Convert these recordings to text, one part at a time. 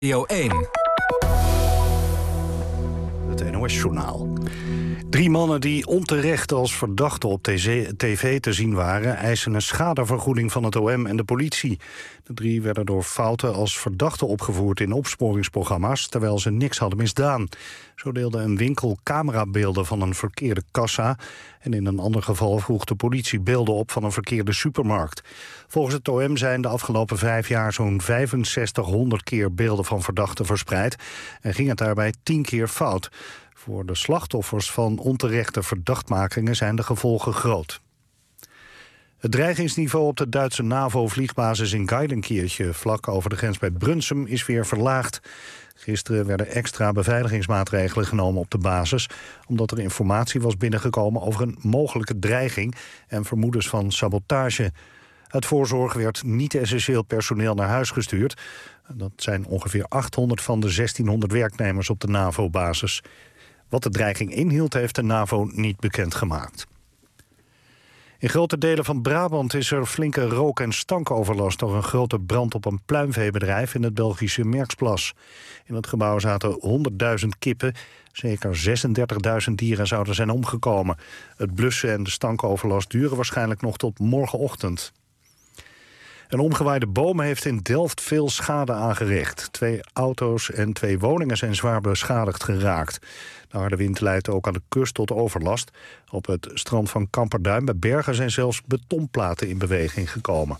Radio 1. Het NOS-journaal. 3 mannen die onterecht als verdachten op tv te zien waren, eisen een schadevergoeding van het OM en de politie. De 3 werden door fouten als verdachten opgevoerd in opsporingsprogramma's, terwijl ze niks hadden misdaan. Zo deelde een winkel camerabeelden van een verkeerde kassa, en in een ander geval vroeg de politie beelden op van een verkeerde supermarkt. Volgens het OM zijn de afgelopen 5 jaar zo'n 6500 keer beelden van verdachten verspreid en ging het daarbij 10 keer fout. Voor de slachtoffers van onterechte verdachtmakingen zijn de gevolgen groot. Het dreigingsniveau op de Duitse NAVO-vliegbasis in Geilenkirchen, vlak over de grens bij Brunsum, is weer verlaagd. Gisteren werden extra beveiligingsmaatregelen genomen op de basis, omdat er informatie was binnengekomen over een mogelijke dreiging en vermoedens van sabotage. Uit voorzorg werd niet-essentieel personeel naar huis gestuurd. Dat zijn ongeveer 800 van de 1600 werknemers op de NAVO-basis. Wat de dreiging inhield, heeft de NAVO niet bekendgemaakt. In grote delen van Brabant is er flinke rook- en stankoverlast door een grote brand op een pluimveebedrijf in het Belgische Merksplas. In het gebouw zaten 100.000 kippen. Zeker 36.000 dieren zouden zijn omgekomen. Het blussen en de stankoverlast duren waarschijnlijk nog tot morgenochtend. Een omgewaaide boom heeft in Delft veel schade aangericht. 2 auto's en 2 woningen zijn zwaar beschadigd geraakt. De harde wind leidt ook aan de kust tot overlast. Op het strand van Kamperduin bij Bergen zijn zelfs betonplaten in beweging gekomen.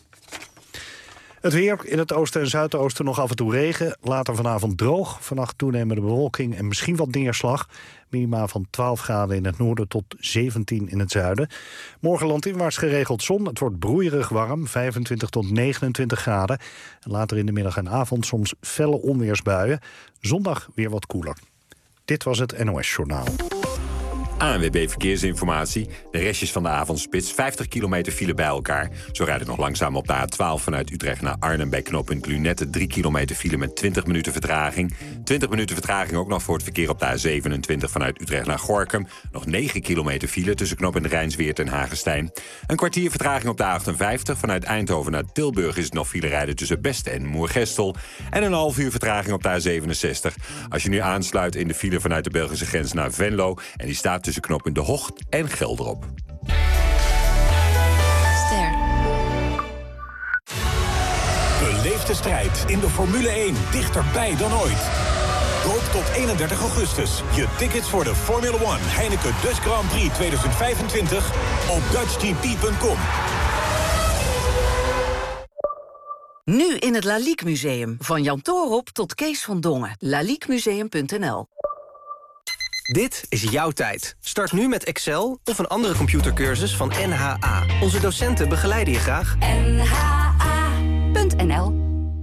Het weer, in het oosten en zuidoosten nog af en toe regen. Later vanavond droog. Vannacht toenemende bewolking en misschien wat neerslag. Minima van 12 graden in het noorden tot 17 in het zuiden. Morgen landinwaarts geregeld zon. Het wordt broeierig warm, 25 tot 29 graden. En later in de middag en avond soms felle onweersbuien. Zondag weer wat koeler. Dit was het NOS-journaal. ANWB Verkeersinformatie. De restjes van de avondspits. 50 kilometer file bij elkaar. Zo rijdt het nog langzaam op de A12 vanuit Utrecht naar Arnhem bij knooppunt Lunette. 3 kilometer file met 20 minuten vertraging. 20 minuten vertraging ook nog voor het verkeer op de A27 vanuit Utrecht naar Gorinchem. Nog 9 kilometer file tussen knooppunt Rijnsweert en Hagestein. Een kwartier vertraging op de A58. Vanuit Eindhoven naar Tilburg is het nog file rijden tussen Best en Moergestel. En een half uur vertraging op de A67. Als je nu aansluit in de file vanuit de Belgische grens naar Venlo. En die staat tussen knooppunt De Hocht en Gelderop. Ster. Beleef de strijd in de Formule 1 dichterbij dan ooit. Koop tot 31 augustus je tickets voor de Formula 1 Heineken Dutch Grand Prix 2025 op dutchtp.com. Nu in het Lalique Museum. Van Jan Toorop tot Kees van Dongen. laliquemuseum.nl. Dit is jouw tijd. Start nu met Excel of een andere computercursus van NHA. Onze docenten begeleiden je graag. nha.nl.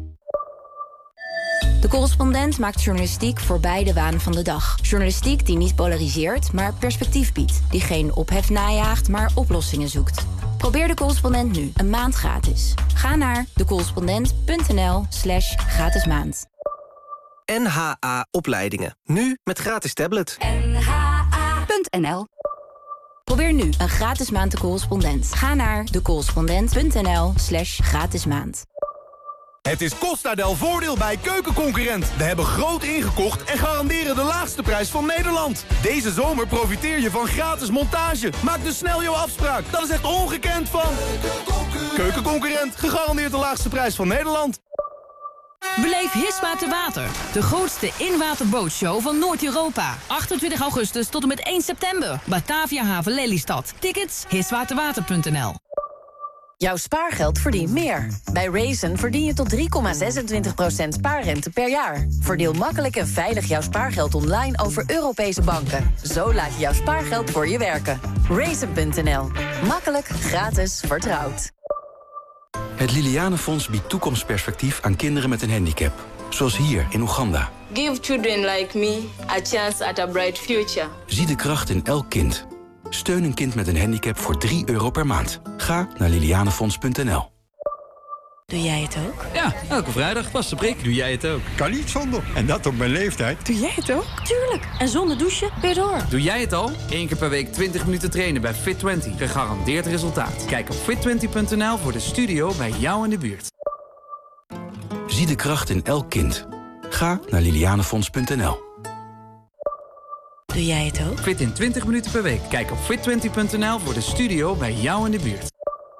De Correspondent maakt journalistiek voorbij de waan van de dag. Journalistiek die niet polariseert, maar perspectief biedt. Die geen ophef najaagt, maar oplossingen zoekt. Probeer De Correspondent nu, een maand gratis. Ga naar decorrespondent.nl/gratis maand. NHA Opleidingen. Nu met gratis tablet. nha.nl. Probeer nu een gratis maand De Correspondent. Ga naar decorrespondent.nl/gratis maand. Het is Costa del Voordeel bij Keukenconcurrent. We hebben groot ingekocht en garanderen de laagste prijs van Nederland. Deze zomer profiteer je van gratis montage. Maak dus snel jouw afspraak. Dat is echt ongekend van Keukenconcurrent. Gegarandeerd de laagste prijs van Nederland. Beleef Hisma te Water, de grootste inwaterbootshow van Noord-Europa. 28 augustus tot en met 1 september. Batavia Haven Lelystad. Tickets hiswaterwater.nl. Jouw spaargeld verdient meer. Bij Raisin verdien je tot 3,26% spaarrente per jaar. Verdeel makkelijk en veilig jouw spaargeld online over Europese banken. Zo laat je jouw spaargeld voor je werken. Raisin.nl. Makkelijk, gratis, vertrouwd. Het Lilianenfonds biedt toekomstperspectief aan kinderen met een handicap. Zoals hier in Oeganda. Give children like me a chance at a bright future. Zie de kracht in elk kind. Steun een kind met een handicap voor €3 per maand. Ga naar lilianenfonds.nl. Doe jij het ook? Ja, elke vrijdag past de prik. Doe jij het ook? Kan niet zonder. En dat op mijn leeftijd. Doe jij het ook? Tuurlijk. En zonder douchen weer door. Doe jij het al? 1 keer per week 20 minuten trainen bij Fit20. Gegarandeerd resultaat. Kijk op fit20.nl voor de studio bij jou in de buurt. Zie de kracht in elk kind. Ga naar lilianefonds.nl. Doe jij het ook? Fit in 20 minuten per week. Kijk op fit20.nl voor de studio bij jou in de buurt.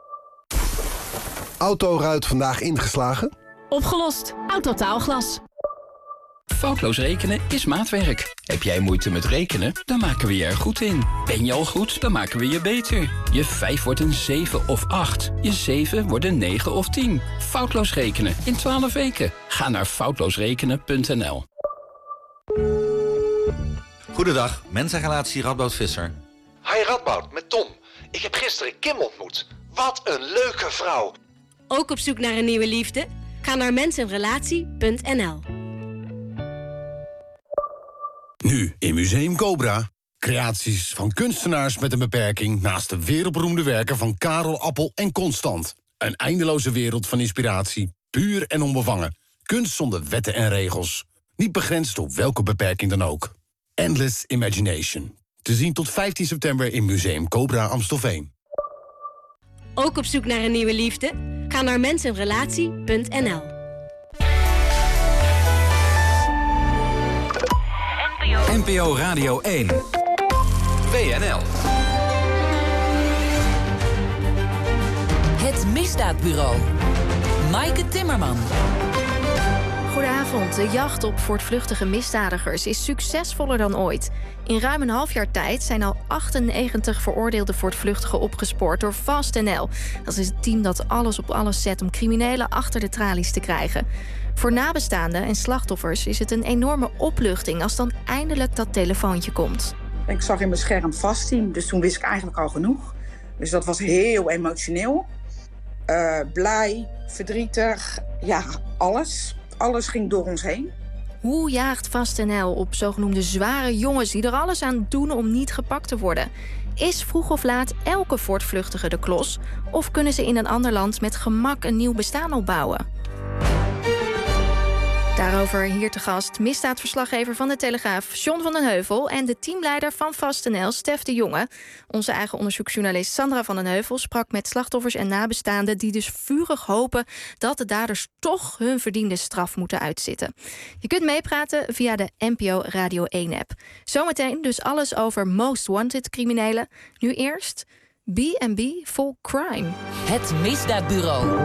Autoruit vandaag ingeslagen? Opgelost. Autotaalglas. Foutloos rekenen is maatwerk. Heb jij moeite met rekenen? Dan maken we je er goed in. Ben je al goed? Dan maken we je beter. Je 5 wordt een 7 of 8. Je 7 wordt een 9 of 10. Foutloos rekenen in 12 weken. Ga naar foutloosrekenen.nl. Goedendag, mensenrelatie Radboud Visser. Hi Radboud, met Tom. Ik heb gisteren Kim ontmoet. Wat een leuke vrouw. Ook op zoek naar een nieuwe liefde? Ga naar mensenrelatie.nl. Nu in Museum Cobra. Creaties van kunstenaars met een beperking naast de wereldberoemde werken van Karel Appel en Constant. Een eindeloze wereld van inspiratie, puur en onbevangen. Kunst zonder wetten en regels. Niet begrensd door welke beperking dan ook. Endless Imagination. Te zien tot 15 september in Museum Cobra Amstelveen. Ook op zoek naar een nieuwe liefde? Ga naar mensenrelatie.nl. NPO Radio 1. WNL. Het Misdaadbureau. Maaike Timmerman. Goedenavond. De jacht op voortvluchtige misdadigers is succesvoller dan ooit. In ruim een half jaar tijd zijn al 98 veroordeelde voortvluchtigen opgespoord door FastNL. Dat is het team dat alles op alles zet om criminelen achter de tralies te krijgen. Voor nabestaanden en slachtoffers is het een enorme opluchting als dan eindelijk dat telefoontje komt. Ik zag in mijn scherm Fastteam, dus toen wist ik eigenlijk al genoeg. Dus dat was heel emotioneel. Blij, verdrietig, ja, alles. Alles ging door ons heen. Hoe jaagt FastNL op zogenoemde zware jongens die er alles aan doen om niet gepakt te worden? Is vroeg of laat elke voortvluchtige de klos? Of kunnen ze in een ander land met gemak een nieuw bestaan opbouwen? Daarover hier te gast misdaadverslaggever van de Telegraaf John van den Heuvel en de teamleider van FastNL, Stef de Jonge. Onze eigen onderzoeksjournalist Sandra van den Heuvel sprak met slachtoffers en nabestaanden die dus vurig hopen dat de daders toch hun verdiende straf moeten uitzitten. Je kunt meepraten via de NPO Radio 1-app. Zometeen dus alles over Most Wanted criminelen. Nu eerst B&B Full Crime. Het Misdaadbureau.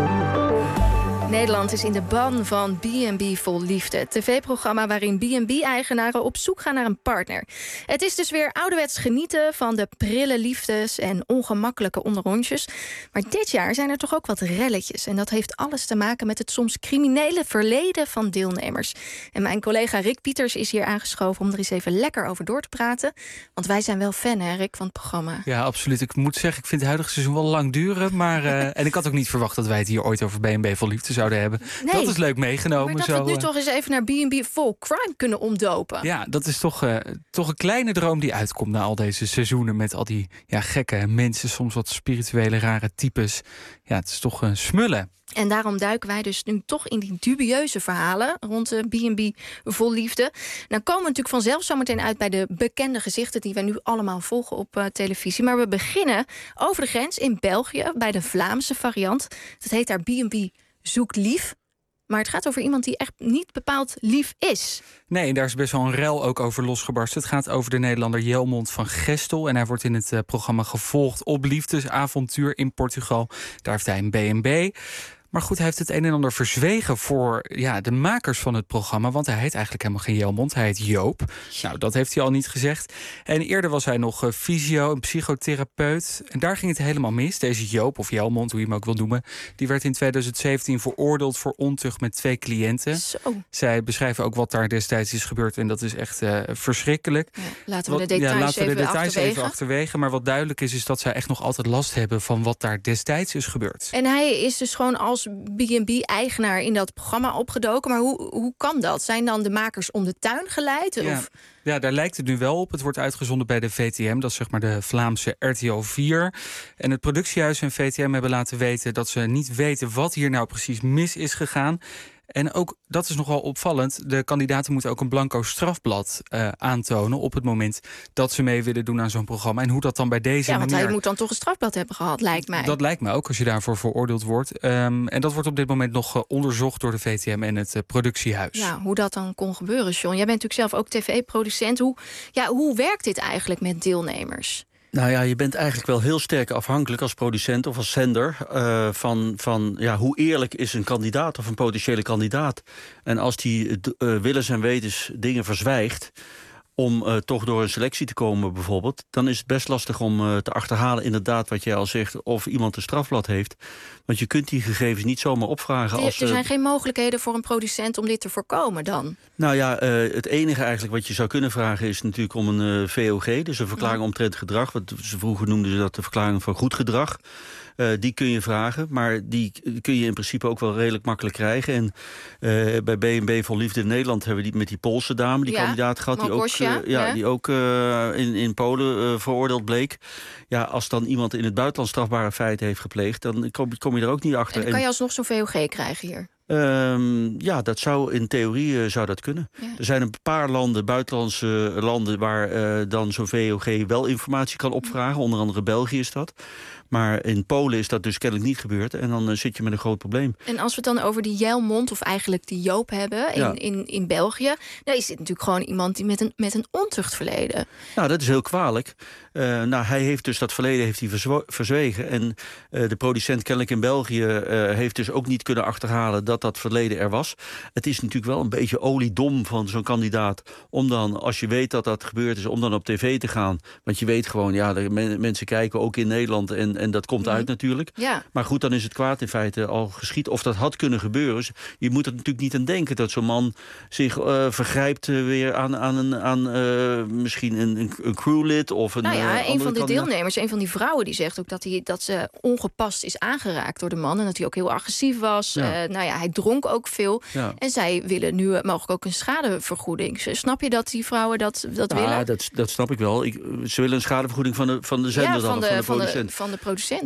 Nederland is in de ban van B&B Vol Liefde. Het tv-programma waarin B&B-eigenaren op zoek gaan naar een partner. Het is dus weer ouderwets genieten van de prille liefdes en ongemakkelijke onderrondjes. Maar dit jaar zijn er toch ook wat relletjes. En dat heeft alles te maken met het soms criminele verleden van deelnemers. En mijn collega Rick Pieters is hier aangeschoven om er eens even lekker over door te praten. Want wij zijn wel fan, hè, Rick, van het programma. Ja, absoluut. Ik moet zeggen, ik vind het huidige seizoen wel lang duren. Maar, en ik had ook niet verwacht dat wij het hier ooit over B&B Vol Liefde zouden hebben. Nee, dat is leuk meegenomen. Maar dat we nu toch eens even naar B&B Full Crime kunnen omdopen. Ja, dat is toch een kleine droom die uitkomt na al deze seizoenen met al die gekke mensen, soms wat spirituele, rare types. Ja, het is toch smullen. En daarom duiken wij dus nu toch in die dubieuze verhalen rond de B&B Vol Liefde. Dan komen we natuurlijk vanzelf zometeen uit bij de bekende gezichten die wij nu allemaal volgen op televisie. Maar we beginnen over de grens in België bij de Vlaamse variant. Dat heet daar B&B Zoekt Lief. Maar het gaat over iemand die echt niet bepaald lief is. Nee, en daar is best wel een rel ook over losgebarsten. Het gaat over de Nederlander Jelmond van Gestel. En hij wordt in het programma gevolgd op liefdesavontuur in Portugal. Daar heeft hij een B&B. Maar goed, hij heeft het een en ander verzwegen voor de makers van het programma. Want hij heet eigenlijk helemaal geen Jelmond, hij heet Joop. Nou, dat heeft hij al niet gezegd. En eerder was hij nog fysio, een psychotherapeut. En daar ging het helemaal mis. Deze Joop, of Jelmond, hoe je hem ook wil noemen, die werd in 2017 veroordeeld voor ontucht met 2 cliënten. Zo. Zij beschrijven ook wat daar destijds is gebeurd. En dat is echt verschrikkelijk. Ja, laten we de details even achterwege. Maar wat duidelijk is dat zij echt nog altijd last hebben van wat daar destijds is gebeurd. En hij is dus gewoon als B&B-eigenaar in dat programma opgedoken. Maar hoe kan dat? Zijn dan de makers om de tuin geleid? Of? Ja, daar lijkt het nu wel op. Het wordt uitgezonden bij de VTM, dat is zeg maar de Vlaamse RTL 4. En het productiehuis en VTM hebben laten weten dat ze niet weten wat hier nou precies mis is gegaan. En ook, dat is nogal opvallend, de kandidaten moeten ook een blanco strafblad aantonen op het moment dat ze mee willen doen aan zo'n programma. En hoe dat dan bij deze Ja, want manier... hij moet dan toch een strafblad hebben gehad, lijkt mij. Dat lijkt me ook, als je daarvoor veroordeeld wordt. En dat wordt op dit moment nog onderzocht door de VTM en het productiehuis. Ja, hoe dat dan kon gebeuren, John. Jij bent natuurlijk zelf ook tv-producent. Hoe werkt dit eigenlijk met deelnemers? Nou ja, je bent eigenlijk wel heel sterk afhankelijk als producent of als zender van hoe eerlijk is een kandidaat of een potentiële kandidaat. En als die willens en wetens dingen verzwijgt om toch door een selectie te komen bijvoorbeeld, dan is het best lastig om te achterhalen inderdaad wat jij al zegt, of iemand een strafblad heeft. Want je kunt die gegevens niet zomaar opvragen. Er zijn geen mogelijkheden voor een producent om dit te voorkomen dan? Nou ja, het enige eigenlijk wat je zou kunnen vragen is natuurlijk om een VOG, dus een verklaring omtrent gedrag. Wat ze vroeger noemden ze dat de verklaring van goed gedrag. Die kun je vragen, maar die kun je in principe ook wel redelijk makkelijk krijgen. En bij B&B Vol Liefde in Nederland hebben we die met die Poolse dame, die kandidaat gehad, die ook in Polen veroordeeld bleek. Ja, als dan iemand in het buitenland strafbare feiten heeft gepleegd, dan kom je er ook niet achter. En dan kan je alsnog zo'n VOG krijgen hier? Dat zou in theorie zou dat kunnen. Ja. Er zijn een paar landen, buitenlandse landen, waar dan zo'n VOG wel informatie kan opvragen. Onder andere België is dat. Maar in Polen is dat dus kennelijk niet gebeurd. En dan zit je met een groot probleem. En als we het dan over die Jelmond, of eigenlijk die Joop hebben in België, dan is dit natuurlijk gewoon iemand die met een ontuchtverleden. Nou, dat is heel kwalijk. Hij heeft dus dat verleden heeft hij verzwegen. En de producent kennelijk in België heeft dus ook niet kunnen achterhalen dat verleden er was. Het is natuurlijk wel een beetje oliedom van zo'n kandidaat om dan, als je weet dat dat gebeurd is, om dan op tv te gaan. Want je weet gewoon, mensen kijken ook in Nederland en dat komt uit natuurlijk. Ja. Maar goed, dan is het kwaad in feite al geschied. Of dat had kunnen gebeuren. Dus je moet er natuurlijk niet aan denken dat zo'n man zich vergrijpt weer aan misschien een crewlid of een een van de deelnemers, een van die vrouwen, die zegt ook dat ze ongepast is aangeraakt door de man en dat hij ook heel agressief was. Ja. Hij dronk ook veel. Ja. En zij willen nu mogelijk ook een schadevergoeding. Snap je dat die vrouwen dat willen? Dat snap ik wel. Ze willen een schadevergoeding van de zender van de producent. Van de producent.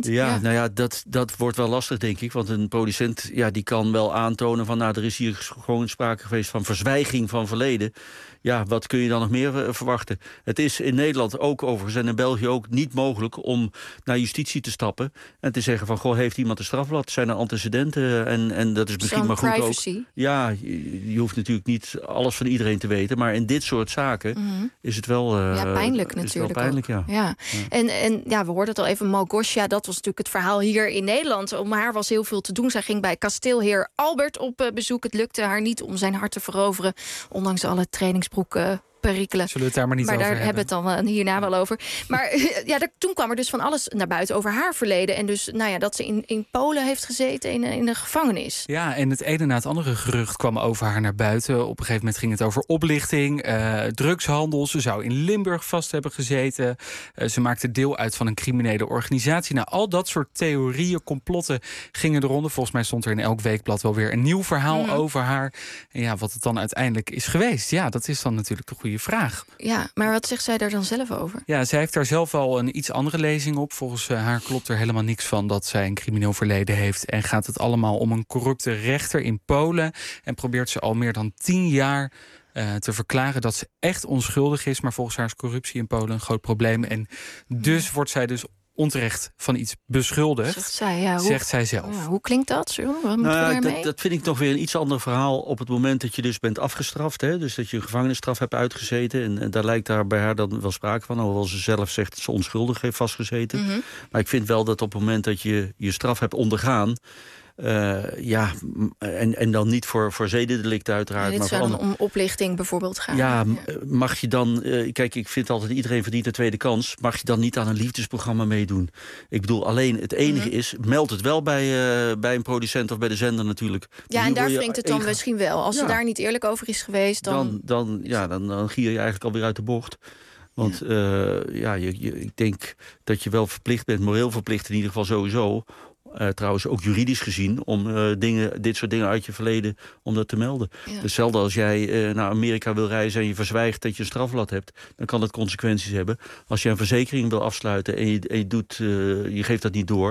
Dat wordt wel lastig, denk ik. Want een producent die kan wel aantonen van er is hier gewoon sprake geweest van verzwijging van verleden. Ja, wat kun je dan nog meer verwachten? Het is in Nederland ook overigens en in België ook niet mogelijk om naar justitie te stappen en te zeggen van, heeft iemand een strafblad? Zijn er antecedenten? En dat is misschien maar goed privacy. Ook. Ja, je hoeft natuurlijk niet alles van iedereen te weten, maar in dit soort zaken is het wel pijnlijk natuurlijk. Wel pijnlijk, ja. En we hoorden het al even, Malgosia, dat was natuurlijk het verhaal hier in Nederland. Om haar was heel veel te doen. Zij ging bij kasteelheer Albert op bezoek. Het lukte haar niet om zijn hart te veroveren, ondanks alle trainingsbroeken. Perikelen. Zullen we het daar maar niet over hebben? Maar daar hebben we het dan hierna wel over. Maar toen kwam er dus van alles naar buiten over haar verleden. En dus dat ze in Polen heeft gezeten in de gevangenis. Ja, en het ene na het andere gerucht kwam over haar naar buiten. Op een gegeven moment ging het over oplichting, drugshandel. Ze zou in Limburg vast hebben gezeten. Ze maakte deel uit van een criminele organisatie. Nou, al dat soort theorieën, complotten gingen de ronde. Volgens mij stond er in elk weekblad wel weer een nieuw verhaal over haar. En wat het dan uiteindelijk is geweest. Ja, dat is dan natuurlijk een goede vraag. Ja, maar wat zegt zij daar dan zelf over? Ja, zij heeft daar zelf al een iets andere lezing op. Volgens haar klopt er helemaal niks van dat zij een crimineel verleden heeft. En gaat het allemaal om een corrupte rechter in Polen. En probeert ze al meer dan 10 jaar te verklaren dat ze echt onschuldig is. Maar volgens haar is corruptie in Polen een groot probleem. En dus wordt zij dus onterecht van iets beschuldigd, zegt zij zelf. Ja, hoe klinkt dat? Dat vind ik nog weer een iets ander verhaal op het moment dat je dus bent afgestraft. Hè? Dus dat je een gevangenisstraf hebt uitgezeten. En daar lijkt daar bij haar dan wel sprake van. Hoewel ze zelf zegt dat ze onschuldig heeft vastgezeten. Mm-hmm. Maar ik vind wel dat op het moment dat je je straf hebt ondergaan, en dan niet voor zedendelicten uiteraard. Dit zou dan om oplichting bijvoorbeeld gaan. Mag je dan, kijk, ik vind altijd iedereen verdient een tweede kans. Mag je dan niet aan een liefdesprogramma meedoen? Ik bedoel, alleen het enige is, meld het wel bij een producent of bij de zender natuurlijk. Ja, en daar wringt het dan misschien wel. Als ze daar niet eerlijk over is geweest, dan gier je eigenlijk alweer uit de bocht. Want ik denk dat je wel verplicht bent, moreel verplicht in ieder geval sowieso. Trouwens ook juridisch gezien, om dit soort dingen uit je verleden, om dat te melden. Ja. Dus zelden als jij naar Amerika wil reizen en je verzwijgt dat je een strafblad hebt, dan kan dat consequenties hebben. Als je een verzekering wil afsluiten en je geeft dat niet door,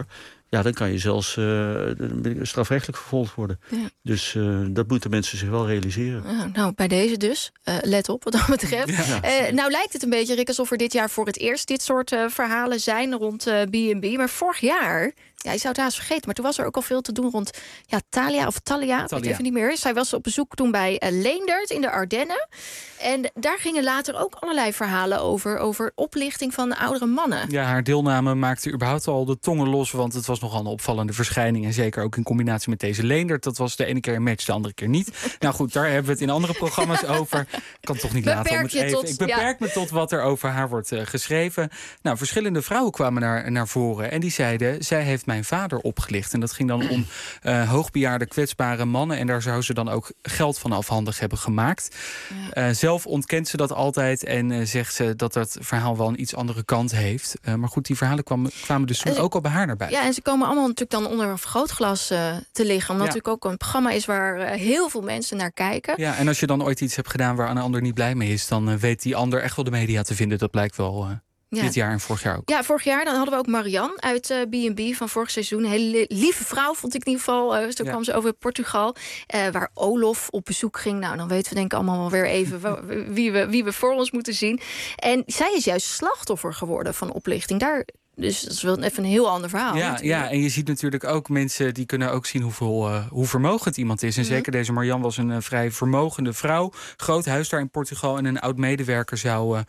ja, dan kan je zelfs strafrechtelijk vervolgd worden. Ja. Dus dat moeten mensen zich wel realiseren. Nou, bij deze dus. Let op wat dat betreft. Ja. Nou lijkt het een beetje, Rick, alsof er dit jaar voor het eerst dit soort verhalen zijn rond B&B. Maar vorig jaar, ja, je zou het haast vergeten, maar toen was er ook al veel te doen rond Thalia, ik weet even niet meer. Zij was op bezoek toen bij Leendert in de Ardennen. En daar gingen later ook allerlei verhalen over oplichting van oudere mannen. Ja, haar deelname maakte überhaupt al de tongen los, want het was nogal een opvallende verschijning. En zeker ook in combinatie met deze Leendert. Dat was de ene keer een match, de andere keer niet. Nou goed, daar hebben we het in andere programma's over. Ik kan het toch niet laten om het even. Ik beperk me tot wat er over haar wordt geschreven. Nou, verschillende vrouwen kwamen naar voren en die zeiden, zij heeft mijn vader opgelicht. En dat ging dan om hoogbejaarde, kwetsbare mannen. En daar zou ze dan ook geld van afhandig hebben gemaakt. Ja. Zelf ontkent ze dat altijd en zegt ze dat dat verhaal wel een iets andere kant heeft. Maar goed, die verhalen kwamen dus toen ook al bij haar naar buiten. Ja, en ze komen allemaal natuurlijk dan onder een vergrootglas te liggen. Omdat natuurlijk ook een programma is waar heel veel mensen naar kijken. Ja, en als je dan ooit iets hebt gedaan waar een ander niet blij mee is, dan weet die ander echt wel de media te vinden. Dat blijkt wel dit jaar en vorig jaar ook. Ja, vorig jaar dan hadden we ook Marianne uit B&B van vorig seizoen. Een hele lieve vrouw, vond ik in ieder geval. Toen kwam ze over Portugal. Waar Olof op bezoek ging. Nou, dan weten we denk ik allemaal wel weer even wie we voor ons moeten zien. En zij is juist slachtoffer geworden van oplichting. Dus dat is wel even een heel ander verhaal. Ja, en je ziet natuurlijk ook mensen die kunnen ook zien hoe vermogend iemand is. En zeker deze Marianne was een vrij vermogende vrouw. Groot huis daar in Portugal. En een oud-medewerker zou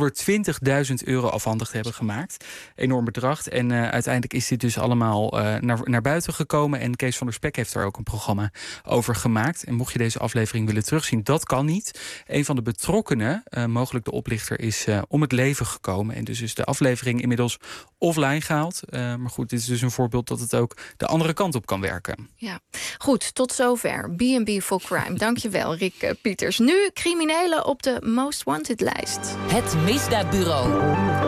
120.000 euro afhandig hebben gemaakt. Enorm bedrag. En uiteindelijk is dit dus allemaal naar buiten gekomen. En Kees van der Spek heeft er ook een programma over gemaakt. En mocht je deze aflevering willen terugzien, dat kan niet. Een van de betrokkenen, mogelijk de oplichter, is om het leven gekomen. En dus is de aflevering inmiddels offline gehaald. Maar goed, dit is dus een voorbeeld dat het ook de andere kant op kan werken. Ja, goed, tot zover. B&B for Crime. Dankjewel, Rick Pieters. Nu criminelen op de Most Wanted-lijst. Het Misdaadbureau.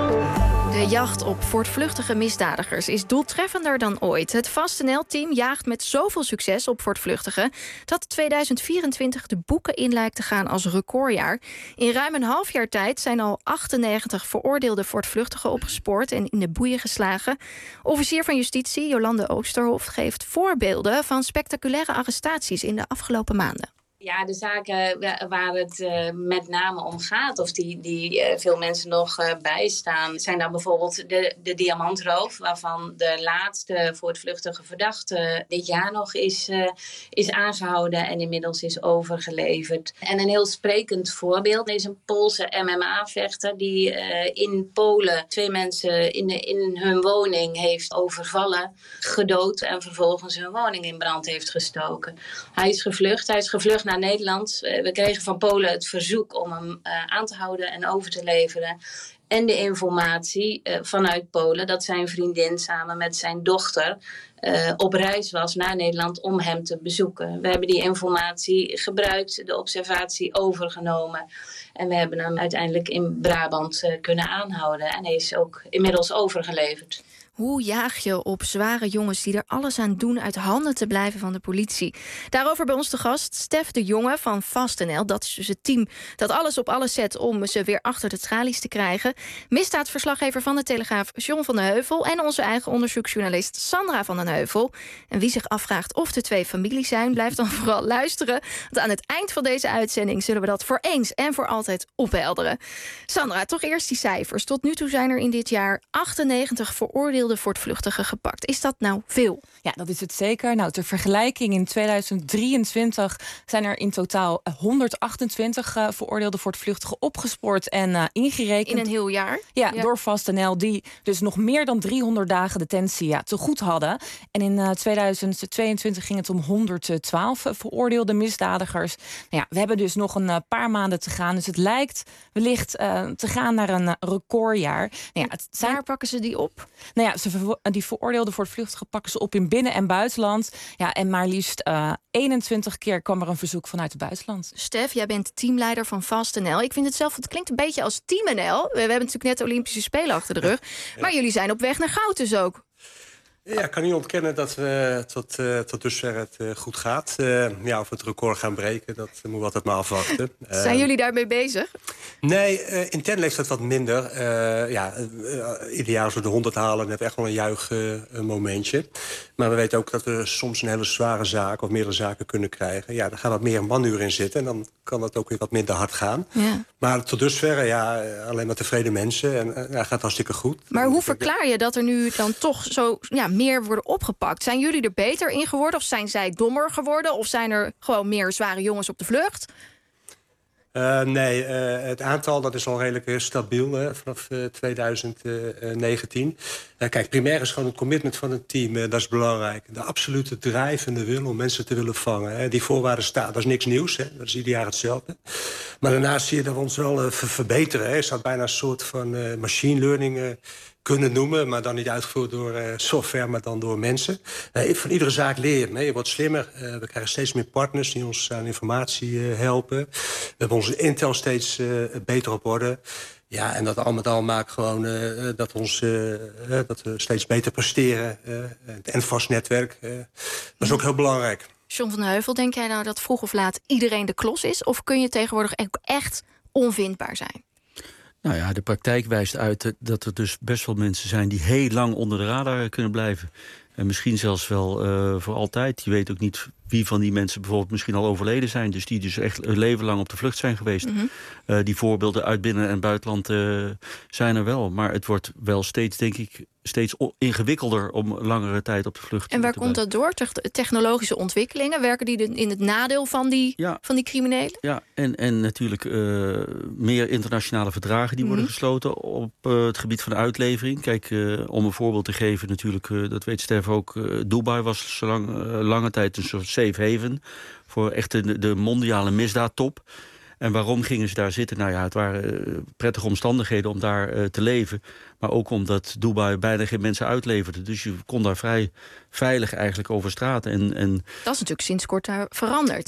De jacht op voortvluchtige misdadigers is doeltreffender dan ooit. Het PvastNL-team jaagt met zoveel succes op voortvluchtigen dat 2024 de boeken in lijkt te gaan als recordjaar. In ruim een half jaar tijd zijn al 98 veroordeelde voortvluchtigen opgespoord en in de boeien geslagen. Officier van Justitie Jolande Oosterhof geeft voorbeelden van spectaculaire arrestaties in de afgelopen maanden. Ja, de zaken waar het met name om gaat, of die veel mensen nog bijstaan, zijn dan bijvoorbeeld de diamantroof, waarvan de laatste voortvluchtige verdachte dit jaar nog is aangehouden en inmiddels is overgeleverd. En een heel sprekend voorbeeld is een Poolse MMA-vechter die in Polen 2 mensen in hun woning heeft overvallen, gedood en vervolgens hun woning in brand heeft gestoken. Hij is gevlucht naar Nederland. We kregen van Polen het verzoek om hem aan te houden en over te leveren. En de informatie vanuit Polen dat zijn vriendin samen met zijn dochter op reis was naar Nederland om hem te bezoeken. We hebben die informatie gebruikt, de observatie overgenomen. En we hebben hem uiteindelijk in Brabant kunnen aanhouden. En hij is ook inmiddels overgeleverd. Hoe jaag je op zware jongens die er alles aan doen uit handen te blijven van de politie? Daarover bij ons de gast Stef de Jonge van PvastNL. Dat is dus het team dat alles op alles zet om ze weer achter de tralies te krijgen. Misdaadverslaggever van de Telegraaf John van den Heuvel en onze eigen onderzoeksjournalist Sandra van den Heuvel. En wie zich afvraagt of de 2 familie zijn, blijft dan vooral luisteren. Want aan het eind van deze uitzending zullen we dat voor eens en voor altijd ophelderen. Sandra, toch eerst die cijfers. Tot nu toe zijn er in dit jaar 98 veroordeelde voortvluchtigen gepakt. Is dat nou veel? Ja, dat is het zeker. Nou, ter vergelijking in 2023 zijn er in totaal 128 veroordeelde voortvluchtigen opgespoord en ingerekend. In een heel jaar? Ja, door PvastNL, die dus nog meer dan 300 dagen detentie te goed hadden. En in 2022 ging het om 112 veroordeelde misdadigers. Nou ja, we hebben dus nog een paar maanden te gaan. Dus het lijkt wellicht te gaan naar een recordjaar. Nou ja, Waar pakken ze die op? Nou ja, die veroordeelde voortvluchtigen pakken ze op in binnen- en buitenland. Ja, en maar liefst 21 keer kwam er een verzoek vanuit het buitenland. Stef, jij bent teamleider van PvastNL. Ik vind het zelf, het klinkt een beetje als Team NL. We hebben natuurlijk net de Olympische Spelen achter de rug. Ja. Maar jullie zijn op weg naar goud dus ook. Ja, ik kan niet ontkennen dat we tot dusver het goed gaat. Of we het record gaan breken, dat moeten we altijd maar afwachten. Zijn jullie daarmee bezig? Nee, intern leeft dat wat minder. Ideaal als we de 100 halen, dan hebben we echt wel een juichmomentje. Maar we weten ook dat we soms een hele zware zaak of meerdere zaken kunnen krijgen. Ja, daar gaan wat meer manuren in zitten en dan kan dat ook weer wat minder hard gaan. Ja. Maar tot dusver, alleen maar tevreden mensen en gaat hartstikke goed. Maar hoe verklaar je dat er nu dan toch zo meer worden opgepakt? Zijn jullie er beter in geworden of zijn zij dommer geworden? Of zijn er gewoon meer zware jongens op de vlucht? Het aantal dat is al redelijk stabiel vanaf 2019. Kijk, primair is gewoon het commitment van het team. Dat is belangrijk. De absolute drijvende wil om mensen te willen vangen. Die voorwaarden staan. Dat is niks nieuws. Dat is ieder jaar hetzelfde. Maar daarnaast zie je dat we ons wel verbeteren. Je zou bijna een soort van machine learning kunnen noemen, maar dan niet uitgevoerd door software, maar dan door mensen. Van iedere zaak leer je. Je wordt slimmer. We krijgen steeds meer partners die ons aan informatie helpen. We hebben onze intel steeds beter op orde. Ja, en dat al met al maakt gewoon dat we steeds beter presteren. En vast netwerk. Dat is ook heel belangrijk. John van Heuvel, denk jij nou dat vroeg of laat iedereen de klos is? Of kun je tegenwoordig echt onvindbaar zijn? Nou ja, de praktijk wijst uit dat er dus best wel mensen zijn die heel lang onder de radar kunnen blijven. En misschien zelfs wel voor altijd. Je weet ook niet wie van die mensen bijvoorbeeld misschien al overleden zijn. Dus die dus echt een leven lang op de vlucht zijn geweest. Mm-hmm. Die voorbeelden uit binnen- en buitenland zijn er wel. Maar het wordt wel steeds, denk ik, steeds ingewikkelder om langere tijd op de vlucht te blijven. En waar komt dat door? Technologische ontwikkelingen? Werken die in het nadeel van die criminelen? Ja, en natuurlijk meer internationale verdragen die worden gesloten op het gebied van de uitlevering. Kijk, om een voorbeeld te geven natuurlijk, dat weet Stef ook, Dubai was lange tijd een soort safe haven voor echt de mondiale misdaadtop. En waarom gingen ze daar zitten? Nou ja, het waren prettige omstandigheden om daar te leven. Maar ook omdat Dubai bijna geen mensen uitleverde. Dus je kon daar vrij veilig eigenlijk over straat. En dat is natuurlijk sinds kort daar veranderd.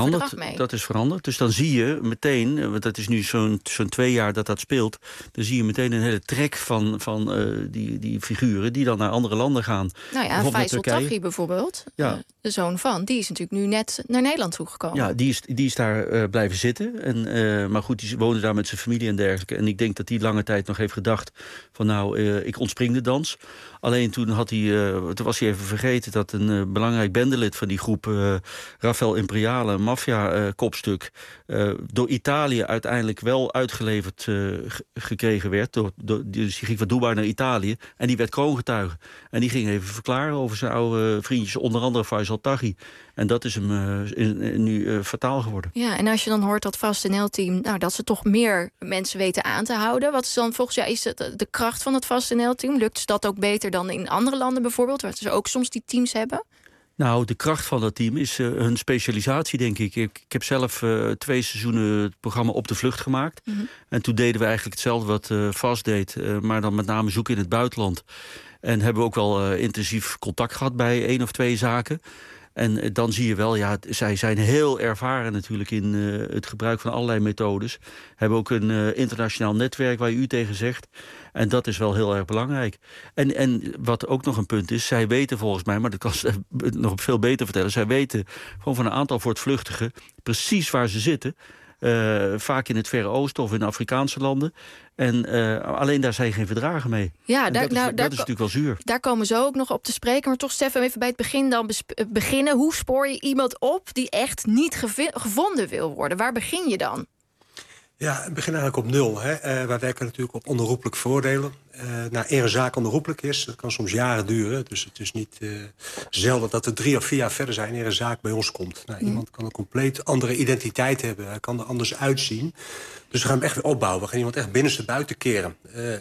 Dat is veranderd. Dus dan zie je meteen, want dat is nu zo'n 2 jaar dat speelt. Dan zie je meteen een hele trek van die figuren die dan naar andere landen gaan. Nou ja, Faisal Taghi bijvoorbeeld, de zoon van, die is natuurlijk nu net naar Nederland toegekomen. Ja, die is daar blijven zitten. Maar goed, die woonde daar met zijn familie en dergelijke. En ik denk dat die lange tijd nog heeft gedacht van ik ontspring de dans. Alleen toen was hij even vergeten dat een belangrijk bendelid van die groep, Rafael Imperiale, een maffia-kopstuk, door Italië uiteindelijk wel uitgeleverd gekregen werd. Dus die ging van Dubai naar Italië en die werd kroongetuige. En die ging even verklaren over zijn oude vriendjes, onder andere Faisal Taghi. En dat is hem nu fataal geworden. Ja, en als je dan hoort dat VastNL-team, dat ze toch meer mensen weten aan te houden, wat is dan volgens jou is de kracht van het VastNL-team? Lukt dat ook beter dan in andere landen bijvoorbeeld, waar ze ook soms die teams hebben? Nou, de kracht van dat team is hun specialisatie, denk ik. Ik heb zelf 2 seizoenen het programma Op de Vlucht gemaakt. Mm-hmm. En toen deden we eigenlijk hetzelfde wat Vast deed, maar dan met name zoeken in het buitenland. En hebben we ook wel intensief contact gehad bij 1 of 2 zaken. En dan zie je wel, zij zijn heel ervaren natuurlijk in het gebruik van allerlei methodes. Hebben ook een internationaal netwerk waar je u tegen zegt. En dat is wel heel erg belangrijk. En wat ook nog een punt is, zij weten volgens mij, maar dat kan ze nog veel beter vertellen. Zij weten gewoon van een aantal voortvluchtigen precies waar ze zitten. Vaak in het Verre Oosten of in Afrikaanse landen. En alleen daar zijn geen verdragen mee. Ja, dat is natuurlijk wel zuur. Daar komen ze ook nog op te spreken. Maar toch, Stefan, even bij het begin dan beginnen. Hoe spoor je iemand op die echt niet gevonden wil worden? Waar begin je dan? Ja, we beginnen eigenlijk op 0. Wij werken natuurlijk op onherroepelijk voordelen. Eer een zaak onherroepelijk is, dat kan soms jaren duren. Dus het is niet zelden dat we 3 of 4 jaar verder zijn eer een zaak bij ons komt. Iemand kan een compleet andere identiteit hebben. Hij kan er anders uitzien. Dus we gaan hem echt weer opbouwen. We gaan iemand echt binnenste buiten keren.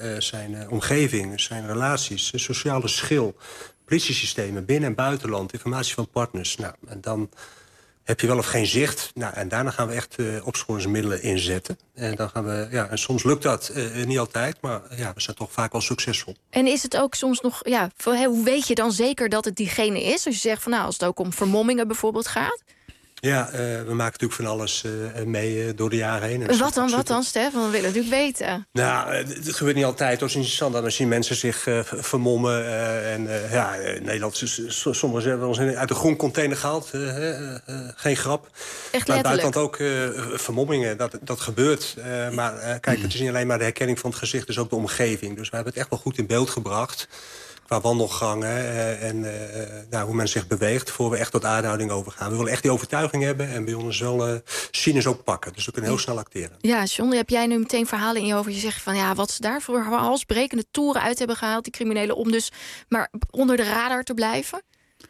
Zijn omgeving, zijn relaties, zijn sociale schil, politiesystemen, binnen- en buitenland, informatie van partners. En dan heb je wel of geen zicht. En daarna gaan we echt opsporingsmiddelen inzetten. En dan gaan we, en soms lukt dat niet altijd, maar we zijn toch vaak wel succesvol. En is het ook soms nog, hoe weet je dan zeker dat het diegene is? Als je zegt van als het ook om vermommingen bijvoorbeeld gaat? Ja, we maken natuurlijk van alles mee door de jaren heen. Wat dan, Stef? Want we willen natuurlijk weten. Nou, het gebeurt niet altijd. Als in Zandam, dan zien mensen zich vermommen. In Nederland, sommigen zijn wel eens uit de groencontainer gehaald. Geen grap. Echt maar letterlijk? buitenland ook vermommingen, dat gebeurt. Maar kijk, het is niet alleen maar de herkenning van het gezicht, het is ook de omgeving. Dus we hebben het echt wel goed in beeld gebracht. Qua wandelgangen en hoe men zich beweegt, voor we echt tot aanhouding overgaan. We willen echt die overtuiging hebben en bij ons wel cynisch ook pakken. Dus we kunnen heel snel acteren. Ja, John, heb jij nu meteen verhalen in je hoofd? Je zegt van wat ze daar voor halsbrekende toeren uit hebben gehaald, die criminelen, om dus maar onder de radar te blijven?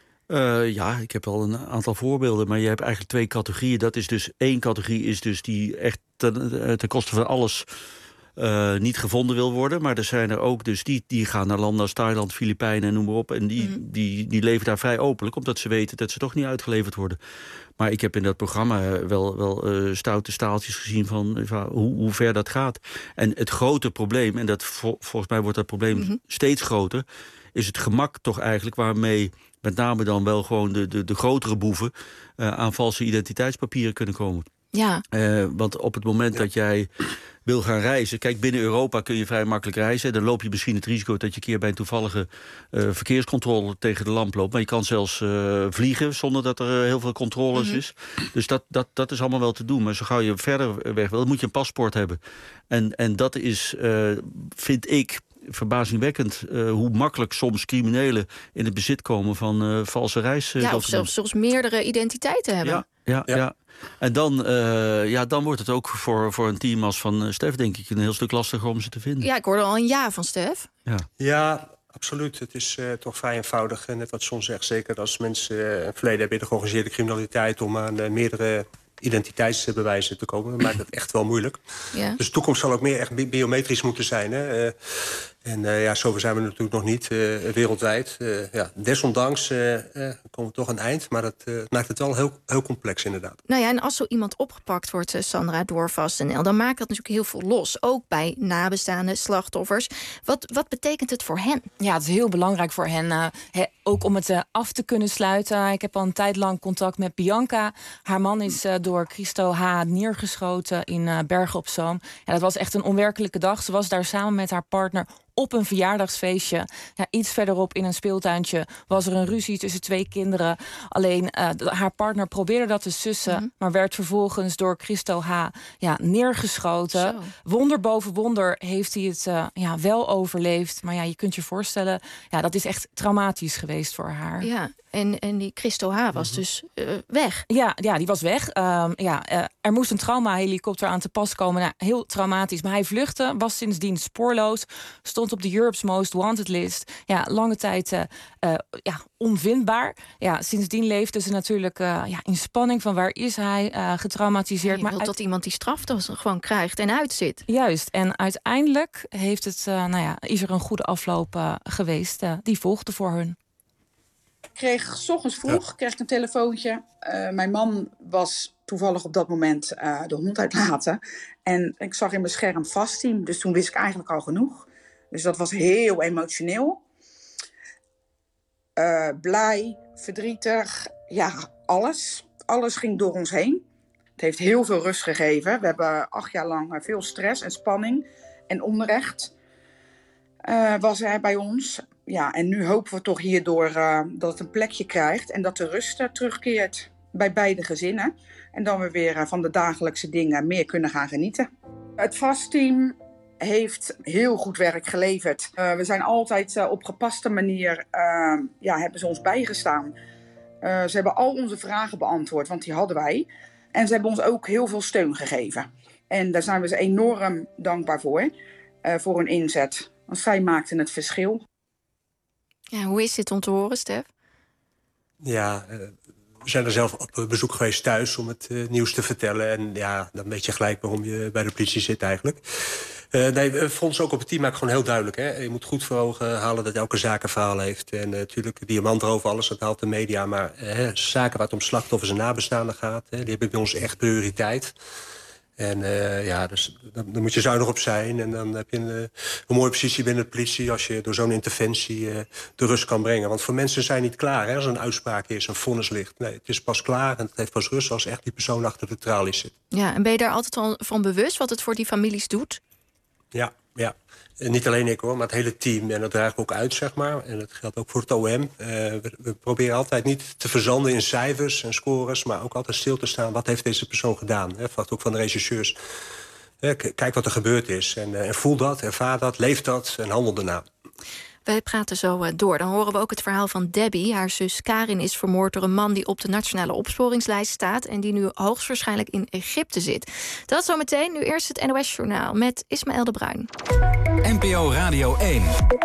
Ik heb al een aantal voorbeelden, maar je hebt eigenlijk 2 categorieën. Dat is dus 1 categorie is dus die echt ten koste van alles niet gevonden wil worden. Maar er zijn er ook dus die gaan naar landen als Thailand, Filipijnen en noem maar op. En die leven daar vrij openlijk, omdat ze weten dat ze toch niet uitgeleverd worden. Maar ik heb in dat programma wel stoute staaltjes gezien van hoe ver dat gaat. En het grote probleem, en dat volgens mij wordt dat probleem steeds groter, is het gemak toch eigenlijk waarmee met name dan wel gewoon de grotere boeven aan valse identiteitspapieren kunnen komen. Ja. Want op het moment dat jij wil gaan reizen, kijk, binnen Europa kun je vrij makkelijk reizen. Dan loop je misschien het risico dat je een keer bij een toevallige verkeerscontrole tegen de lamp loopt. Maar je kan zelfs vliegen zonder dat er heel veel controles is. Dus dat is allemaal wel te doen. Maar zo gauw je verder weg wil, moet je een paspoort hebben. En dat is, vind ik, verbazingwekkend hoe makkelijk soms criminelen in het bezit komen van valse reisdocumenten. Of zelfs meerdere identiteiten hebben. Ja. En dan wordt het ook voor een team als van Stef, denk ik, een heel stuk lastiger om ze te vinden. Ja, ik hoorde al een ja van Stef. Ja, absoluut. Het is toch vrij eenvoudig. Net wat John zegt, zeker als mensen een verleden hebben in de georganiseerde criminaliteit om aan meerdere identiteitsbewijzen te komen. Dat maakt het echt wel moeilijk. Ja. Dus de toekomst zal ook meer echt biometrisch moeten zijn. Hè? Zover zijn we natuurlijk nog niet wereldwijd. Desondanks komen we toch aan het eind. Maar dat maakt het wel heel, heel complex inderdaad. Nou ja, en als zo iemand opgepakt wordt, Sandra, door PostNL, dan maakt dat natuurlijk heel veel los. Ook bij nabestaande slachtoffers. Wat betekent het voor hen? Ja, het is heel belangrijk voor hen. Ook om het af te kunnen sluiten. Ik heb al een tijd lang contact met Bianca. Haar man is door Christo H. neergeschoten in Bergen op Zoom. Ja, dat was echt een onwerkelijke dag. Ze was daar samen met haar partner op een verjaardagsfeestje. Ja, iets verderop in een speeltuintje was er een ruzie tussen 2 kinderen. Alleen haar partner probeerde dat te sussen, maar werd vervolgens door Christo H. neergeschoten. Zo. Wonder boven wonder heeft hij het wel overleefd. Maar je kunt je voorstellen, dat is echt traumatisch geweest voor haar. Ja, en die Christo H. was dus weg. Ja, die was weg. Er moest een traumahelikopter aan te pas komen. Nou, heel traumatisch. Maar hij vluchtte, was sindsdien spoorloos. Stond op de Europe's Most Wanted list. Ja, lange tijd onvindbaar. Ja, sindsdien leefde ze natuurlijk in spanning van waar is hij, getraumatiseerd. Je wilt dat iemand die straf gewoon krijgt en uitzit. Juist. En uiteindelijk heeft het, is er een goede afloop geweest. Die volgde voor hun. Ik kreeg 's ochtends vroeg een telefoontje. Mijn man was toevallig op dat moment de hond uitlaten. En ik zag in mijn scherm Fastteam. Dus toen wist ik eigenlijk al genoeg. Dus dat was heel emotioneel. Blij, verdrietig. Ja, alles. Alles ging door ons heen. Het heeft heel veel rust gegeven. We hebben 8 jaar lang veel stress en spanning en onrecht. Was er bij ons. Ja, en nu hopen we toch hierdoor dat het een plekje krijgt en dat de rust terugkeert bij beide gezinnen. En dan we weer van de dagelijkse dingen meer kunnen gaan genieten. Het Fastteam heeft heel goed werk geleverd. We zijn altijd op gepaste manier, hebben ze ons bijgestaan. Ze hebben al onze vragen beantwoord, want die hadden wij. En ze hebben ons ook heel veel steun gegeven. En daar zijn we ze enorm dankbaar voor hun inzet. Want zij maakten het verschil. Ja, hoe is dit om te horen, Stef? Ja, we zijn er zelf op bezoek geweest thuis om het nieuws te vertellen. En dan weet je gelijk waarom je bij de politie zit eigenlijk. Voor ons ook op het team maakt gewoon heel duidelijk. Hè? Je moet goed voor ogen halen dat elke zaak een verhaal heeft. En natuurlijk, diamantroof, alles, dat haalt de media. Maar zaken waar het om slachtoffers en nabestaanden gaat, die hebben bij ons echt prioriteit. En dus dan moet je zuinig op zijn. En dan heb je een mooie positie binnen de politie als je door zo'n interventie de rust kan brengen. Want voor mensen zijn niet klaar, hè, als een uitspraak is, een vonnis ligt. Nee, het is pas klaar en het heeft pas rust als echt die persoon achter de tralies zit. Ja, en ben je daar altijd al van bewust wat het voor die families doet? Ja. En niet alleen ik hoor, maar het hele team. En dat draagt ook uit, zeg maar. En dat geldt ook voor het OM. We proberen altijd niet te verzanden in cijfers en scores, maar ook altijd stil te staan. Wat heeft deze persoon gedaan? Vraagt ook van de regisseurs. Kijk wat er gebeurd is. En voel dat, ervaar dat, leef dat en handel daarna. Wij praten zo door. Dan horen we ook het verhaal van Debbie. Haar zus Karin is vermoord door een man die op de nationale opsporingslijst staat en die nu hoogstwaarschijnlijk in Egypte zit. Dat zometeen. Nu eerst het NOS-journaal met Ismaël de Bruin. NPO Radio 1.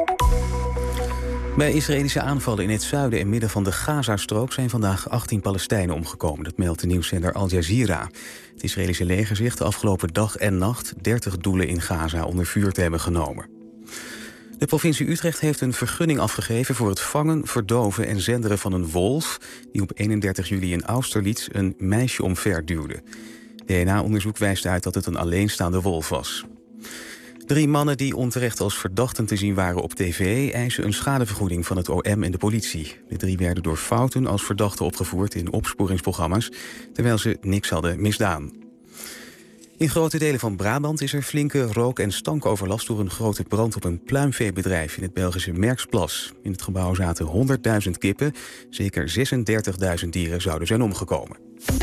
Bij Israëlische aanvallen in het zuiden en midden van de Gazastrook zijn vandaag 18 Palestijnen omgekomen. Dat meldt de nieuwszender Al Jazeera. Het Israëlische leger zegt de afgelopen dag en nacht 30 doelen in Gaza onder vuur te hebben genomen. De provincie Utrecht heeft een vergunning afgegeven voor het vangen, verdoven en zenderen van een wolf die op 31 juli in Austerlitz een meisje omverduwde. DNA-onderzoek wijst uit dat het een alleenstaande wolf was. 3 mannen die onterecht als verdachten te zien waren op tv eisen een schadevergoeding van het OM en de politie. De 3 werden door fouten als verdachten opgevoerd in opsporingsprogramma's, terwijl ze niks hadden misdaan. In grote delen van Brabant is er flinke rook- en stankoverlast door een grote brand op een pluimveebedrijf in het Belgische Merksplas. In het gebouw zaten 100.000 kippen, zeker 36.000 dieren zouden zijn omgekomen.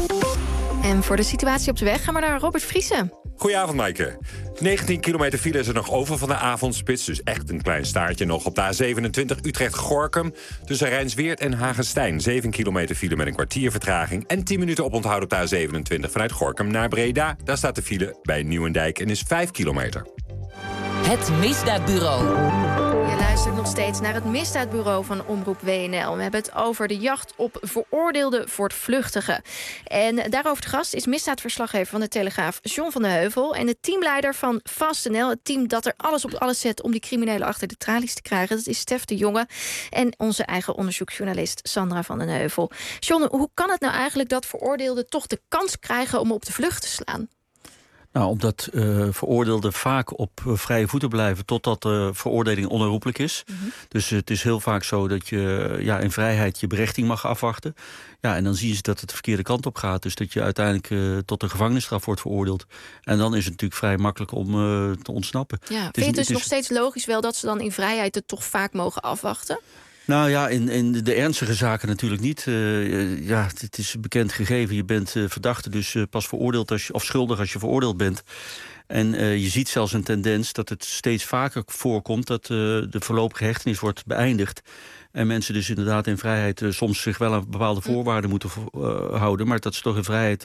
En voor de situatie op de weg gaan we naar Robert Vriesen. Goedenavond, Maaike. 19 kilometer file is er nog over van de avondspits. Dus echt een klein staartje nog op de A27 Utrecht-Gorkum. Tussen Rijnsweert en Hagestein. 7 kilometer file met een kwartier vertraging. En 10 minuten oponthoud op de A27 vanuit Gorkum naar Breda. Daar staat de file bij Nieuwendijk en is 5 kilometer. Het Misdaadbureau. Je luistert nog steeds naar het Misdaadbureau van Omroep WNL. We hebben het over de jacht op veroordeelde voortvluchtigen. En daarover de gast is misdaadverslaggever van de Telegraaf John van de Heuvel en de teamleider van FastNL, het team dat er alles op alles zet om die criminelen achter de tralies te krijgen. Dat is Stef de Jonge en onze eigen onderzoeksjournalist Sandra van den Heuvel. John, hoe kan het nou eigenlijk dat veroordeelden toch de kans krijgen om op de vlucht te slaan? Nou, omdat veroordeelden vaak op vrije voeten blijven totdat de veroordeling onherroepelijk is. Mm-hmm. Dus het is heel vaak zo dat je in vrijheid je berechting mag afwachten. Ja, en dan zien ze dat het de verkeerde kant op gaat. Dus dat je uiteindelijk tot een gevangenisstraf wordt veroordeeld. En dan is het natuurlijk vrij makkelijk om te ontsnappen. Ja, vind je het dus nog steeds logisch wel dat ze dan in vrijheid het toch vaak mogen afwachten? Nou ja, in de ernstige zaken natuurlijk niet. Het is een bekend gegeven. Je bent verdachte, dus pas veroordeeld of schuldig als je veroordeeld bent. En je ziet zelfs een tendens dat het steeds vaker voorkomt dat de voorlopige hechtenis wordt beëindigd. En mensen dus inderdaad in vrijheid soms zich wel aan bepaalde voorwaarden moeten houden. Maar dat ze toch in vrijheid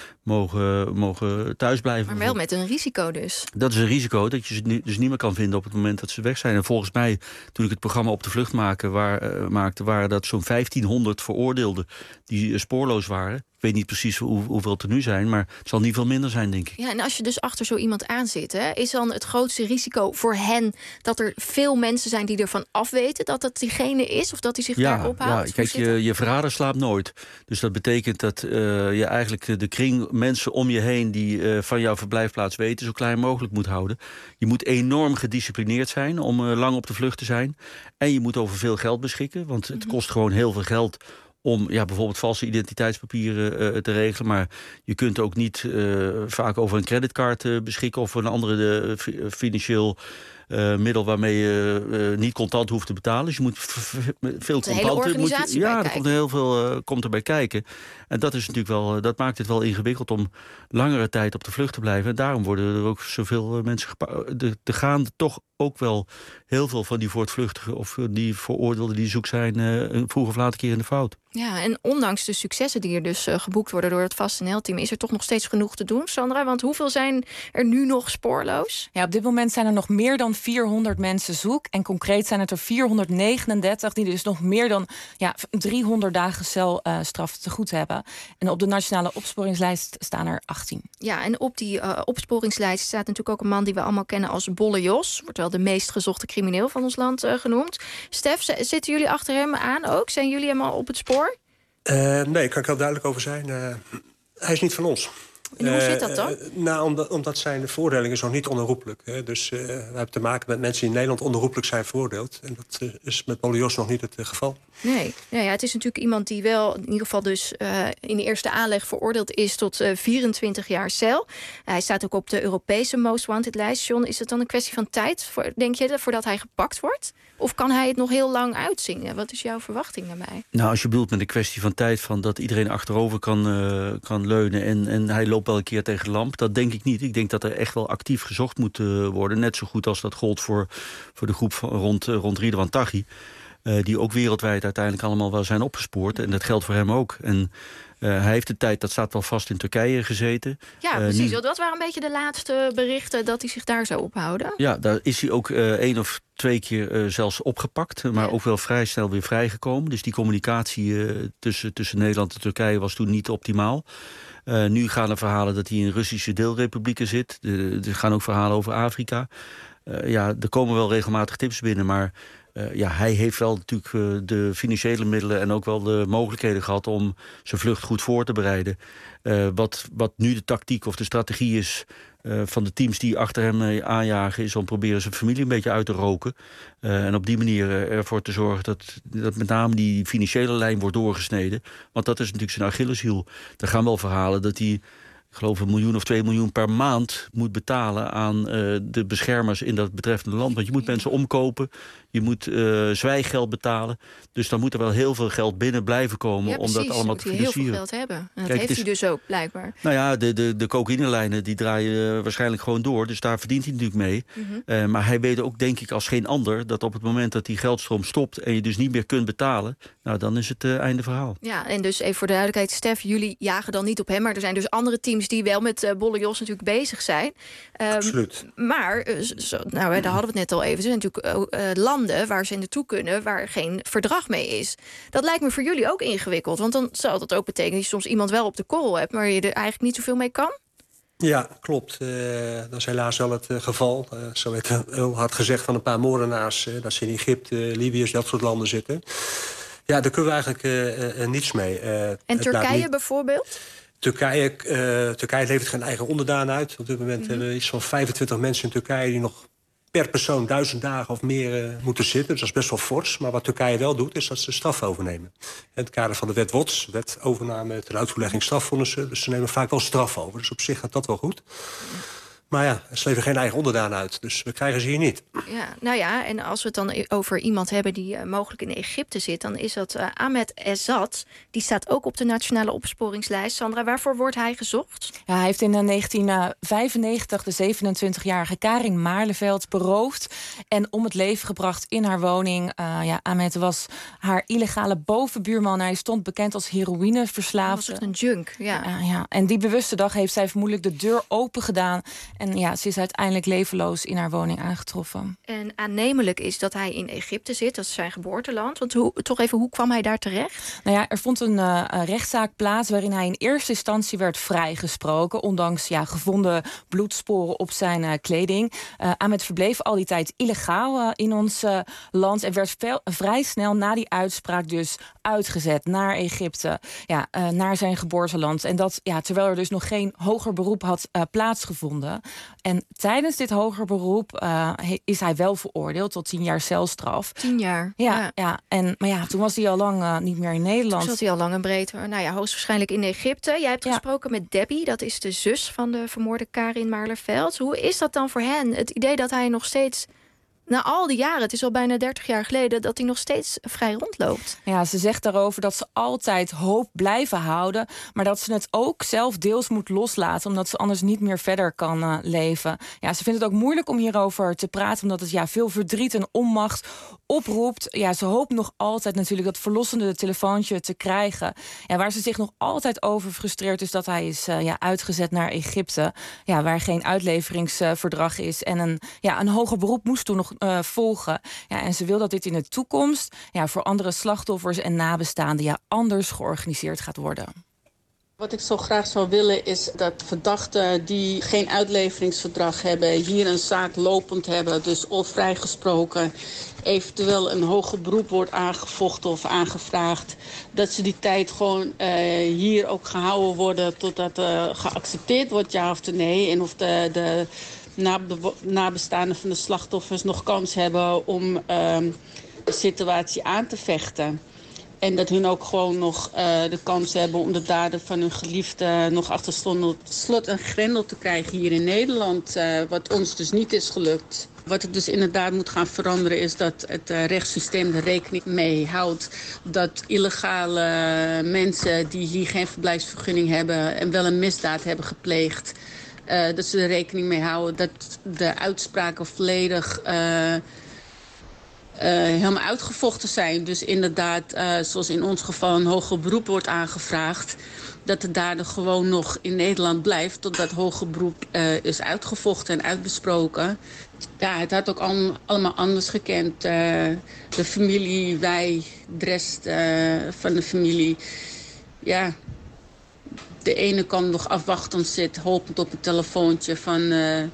mogen thuisblijven. Maar wel met een risico dus. Dat is een risico dat je ze dus niet meer kan vinden op het moment dat ze weg zijn. En volgens mij, toen ik het programma Op de Vlucht maakte, waren dat zo'n 1500 veroordeelden die spoorloos waren. Ik weet niet precies hoeveel het er nu zijn, maar het zal niet veel minder zijn, denk ik. Ja, en als je dus achter zo iemand aan zit, is dan het grootste risico voor hen dat er veel mensen zijn die ervan afweten dat dat diegene is of dat hij zich daar ophoudt? Ja, kijk, je verrader slaapt nooit. Dus dat betekent dat je eigenlijk de kring mensen om je heen die van jouw verblijfplaats weten zo klein mogelijk moet houden. Je moet enorm gedisciplineerd zijn om lang op de vlucht te zijn. En je moet over veel geld beschikken, want het kost gewoon heel veel geld om bijvoorbeeld valse identiteitspapieren te regelen. Maar je kunt ook niet vaak over een creditcard beschikken of een andere financieel middel waarmee je niet contant hoeft te betalen. Dus je moet veel contant. Er komt heel veel komt erbij kijken. En dat is natuurlijk wel, dat maakt het wel ingewikkeld om langere tijd op de vlucht te blijven. En daarom worden er ook zoveel mensen er gaan toch ook wel heel veel van die voortvluchtigen of die veroordeelden die zoek zijn vroeg of laat een keer in de fout. Ja, en ondanks de successen die er dus geboekt worden door het FastNL-team, is er toch nog steeds genoeg te doen, Sandra? Want hoeveel zijn er nu nog spoorloos? Ja, op dit moment zijn er nog meer dan 400 mensen zoek. En concreet zijn het er 439 die dus nog meer dan 300 dagen celstraf te goed hebben. En op de nationale opsporingslijst staan er 18. Ja, en op die opsporingslijst staat natuurlijk ook een man die we allemaal kennen als Bolle Jos. Wordt wel de meest gezochte crimineel van ons land genoemd. Stef, zitten jullie achter hem aan ook? Zijn jullie helemaal op het spoor? Nee, daar kan ik heel duidelijk over zijn. Hij is niet van ons. En hoe zit dat dan? Omdat zijn veroordeling is nog niet onherroepelijk. Hè. Dus we hebben te maken met mensen die in Nederland onherroepelijk zijn veroordeeld. En dat is met Bolle Jos nog niet het geval. Nee, het is natuurlijk iemand die wel in ieder geval dus in de eerste aanleg veroordeeld is tot 24 jaar cel. Hij staat ook op de Europese Most Wanted lijst. John, is het dan een kwestie van tijd, denk je, voordat hij gepakt wordt? Of kan hij het nog heel lang uitzingen? Wat is jouw verwachting daarbij? Nou, als je bedoelt met een kwestie van tijd, van dat iedereen achterover kan leunen en hij loopt wel een keer tegen de lamp, dat denk ik niet. Ik denk dat er echt wel actief gezocht moet worden. Net zo goed als dat gold voor de groep rond Ridwan Taghi. Die ook wereldwijd uiteindelijk allemaal wel zijn opgespoord. En dat geldt voor hem ook. En hij heeft de tijd, dat staat wel vast, in Turkije gezeten. Ja, precies. Dat waren een beetje de laatste berichten dat hij zich daar zou ophouden. Ja, daar is hij ook 1 of 2 keer zelfs opgepakt. Maar ook wel vrij snel weer vrijgekomen. Dus die communicatie tussen Nederland en Turkije was toen niet optimaal. Nu gaan er verhalen dat hij in Russische deelrepublieken zit. Er gaan ook verhalen over Afrika. Er komen wel regelmatig tips binnen, maar hij heeft wel natuurlijk de financiële middelen en ook wel de mogelijkheden gehad om zijn vlucht goed voor te bereiden. Wat nu de tactiek of de strategie is van de teams die achter hem aanjagen, is om proberen zijn familie een beetje uit te roken. En op die manier ervoor te zorgen dat met name die financiële lijn wordt doorgesneden. Want dat is natuurlijk zijn Achilleshiel. Er gaan wel verhalen dat hij, ik geloof, 1 miljoen of 2 miljoen per maand moet betalen aan de beschermers in dat betreffende land. Want je moet mensen omkopen, je moet zwijggeld betalen. Dus dan moet er wel heel veel geld binnen blijven komen om dat allemaal te financieren. Heel veel geld hebben. En dat heeft hij dus ook, blijkbaar. Nou ja, de cocaïnelijnen die draaien waarschijnlijk gewoon door. Dus daar verdient hij natuurlijk mee. Mm-hmm. Maar hij weet ook, denk ik, als geen ander, dat op het moment dat die geldstroom stopt en je dus niet meer kunt betalen, nou, dan is het einde verhaal. Ja, en dus even voor de duidelijkheid, Stef, jullie jagen dan niet op hem, maar er zijn dus andere teams die wel met Bolle Jos natuurlijk bezig zijn. Absoluut. Maar, daar hadden we het net al even, er zijn natuurlijk landen waar ze naartoe kunnen waar geen verdrag mee is. Dat lijkt me voor jullie ook ingewikkeld, want dan zou dat ook betekenen dat je soms iemand wel op de korrel hebt, maar je er eigenlijk niet zoveel mee kan? Ja, klopt. Dat is helaas wel het geval. Zo werd heel hard gezegd van een paar moordenaars dat ze in Egypte, Libië, dat soort landen zitten. Ja, daar kunnen we eigenlijk niets mee. En Turkije bijvoorbeeld? Turkije levert geen eigen onderdaan uit. Op dit moment hebben we iets van 25 mensen in Turkije die nog per persoon 1000 dagen of meer moeten zitten. Dus dat is best wel fors. Maar wat Turkije wel doet, is dat ze straf overnemen. In het kader van de wet WOTS, wet overname ter uitvoerlegging strafvonnissen. Dus ze nemen vaak wel straf over. Dus op zich gaat dat wel goed. Maar ja, ze leveren geen eigen onderdaan uit. Dus we krijgen ze hier niet. Ja, nou ja, en als we het dan over iemand hebben die mogelijk in Egypte zit, dan is dat Ahmed Ezzat. Die staat ook op de nationale opsporingslijst. Sandra, waarvoor wordt hij gezocht? Ja, hij heeft in 1995 de 27-jarige Karin Maarleveld beroofd en om het leven gebracht in haar woning. Ahmed was haar illegale bovenbuurman. Hij stond bekend als heroïneverslaafde. Was het een junk, ja. En die bewuste dag heeft zij vermoedelijk de deur open gedaan. En ja, ze is uiteindelijk levenloos in haar woning aangetroffen. En aannemelijk is dat hij in Egypte zit, dat is zijn geboorteland. Want hoe kwam hij daar terecht? Nou ja, er vond een rechtszaak plaats waarin hij in eerste instantie werd vrijgesproken, ondanks gevonden bloedsporen op zijn kleding. Ahmed verbleef al die tijd illegaal in ons land en werd vrij snel na die uitspraak dus uitgezet naar Egypte, naar zijn geboorteland. En dat terwijl er dus nog geen hoger beroep had plaatsgevonden. En tijdens dit hoger beroep is hij wel veroordeeld tot 10 jaar celstraf. 10 jaar? Ja. Maar toen was hij al lang niet meer in Nederland. Toen zat hij al lang en breed. Hoogstwaarschijnlijk in Egypte. Jij hebt gesproken met Debbie, dat is de zus van de vermoorde Karin Maarleveld. Hoe is dat dan voor hen? Het idee dat hij nog steeds, na al die jaren, het is al bijna 30 jaar geleden, dat hij nog steeds vrij rondloopt. Ja, ze zegt daarover dat ze altijd hoop blijven houden, maar dat ze het ook zelf deels moet loslaten, omdat ze anders niet meer verder kan leven. Ja, ze vindt het ook moeilijk om hierover te praten, omdat het veel verdriet en onmacht oproept. Ja, ze hoopt nog altijd natuurlijk dat verlossende telefoontje te krijgen. Ja, waar ze zich nog altijd over frustreert is dat hij is uitgezet naar Egypte, waar geen uitleveringsverdrag is en een hoger beroep moest toen nog volgen. Ja, en ze wil dat dit in de toekomst voor andere slachtoffers en nabestaanden anders georganiseerd gaat worden. Wat ik zo graag zou willen is dat verdachten die geen uitleveringsverdrag hebben, hier een zaak lopend hebben, dus of vrijgesproken, eventueel een hoger beroep wordt aangevochten of aangevraagd, dat ze die tijd gewoon hier ook gehouden worden totdat geaccepteerd wordt, ja of nee. En of de nabestaanden van de slachtoffers nog kans hebben om de situatie aan te vechten. En dat hun ook gewoon nog de kans hebben om de daden van hun geliefde nog achter slot en grendel te krijgen hier in Nederland. Wat ons dus niet is gelukt. Wat er dus inderdaad moet gaan veranderen is dat het rechtssysteem er rekening mee houdt dat illegale mensen die hier geen verblijfsvergunning hebben en wel een misdaad hebben gepleegd, dat ze er rekening mee houden dat de uitspraken volledig helemaal uitgevochten zijn. Dus inderdaad, zoals in ons geval een hoger beroep wordt aangevraagd, dat de dader gewoon nog in Nederland blijft totdat hoger beroep is uitgevochten en uitbesproken. Ja, het had ook allemaal anders gekend. De familie, wij, de rest van de familie. Ja, de ene kant nog afwachtend zit, hopend op een telefoontje van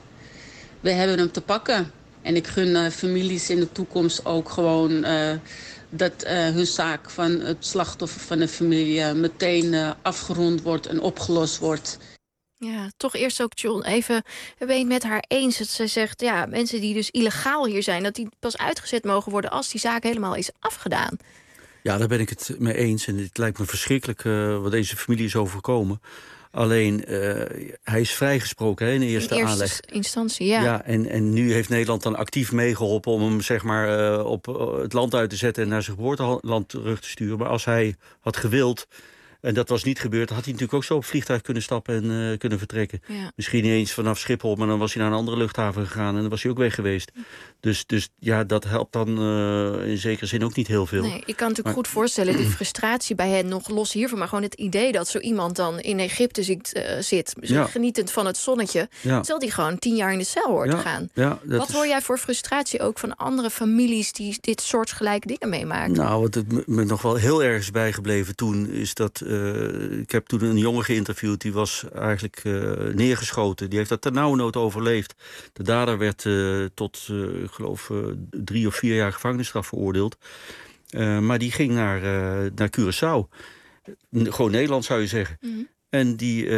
we hebben hem te pakken. En ik gun families in de toekomst ook gewoon dat hun zaak van het slachtoffer van de familie meteen afgerond wordt en opgelost wordt. Ja, toch eerst ook, John, even, ben je het met haar eens dat ze zegt, ja, mensen die dus illegaal hier zijn, dat die pas uitgezet mogen worden als die zaak helemaal is afgedaan? Ja, daar ben ik het mee eens. En het lijkt me verschrikkelijk wat deze familie is overkomen. Alleen, hij is vrijgesproken in de eerste aanleg. Instantie, ja. Ja, en nu heeft Nederland dan actief meegeholpen om hem zeg maar op het land uit te zetten en naar zijn geboorteland terug te sturen. Maar als hij had gewild, en dat was niet gebeurd, had hij natuurlijk ook zo op het vliegtuig kunnen stappen en kunnen vertrekken. Ja. Misschien niet eens vanaf Schiphol, maar dan was hij naar een andere luchthaven gegaan en dan was hij ook weg geweest. Dus ja, dat helpt dan in zekere zin ook niet heel veel. Nee, ik kan natuurlijk goed voorstellen, die frustratie bij hen nog los hiervan, maar gewoon het idee dat zo iemand dan in Egypte zit, genietend van het zonnetje, zal die gewoon 10 jaar in de cel hoort te gaan. Ja, wat hoor jij voor frustratie ook van andere families die dit soortgelijke dingen meemaken? Nou, wat me nog wel heel erg is bijgebleven toen, is dat ik heb toen een jongen geïnterviewd, die was eigenlijk neergeschoten. Die heeft dat ternauwernood overleefd. De dader werd tot, ik geloof, 3 of 4 jaar gevangenisstraf veroordeeld. Maar die ging naar Curaçao. Gewoon Nederland, zou je zeggen. Mm-hmm. En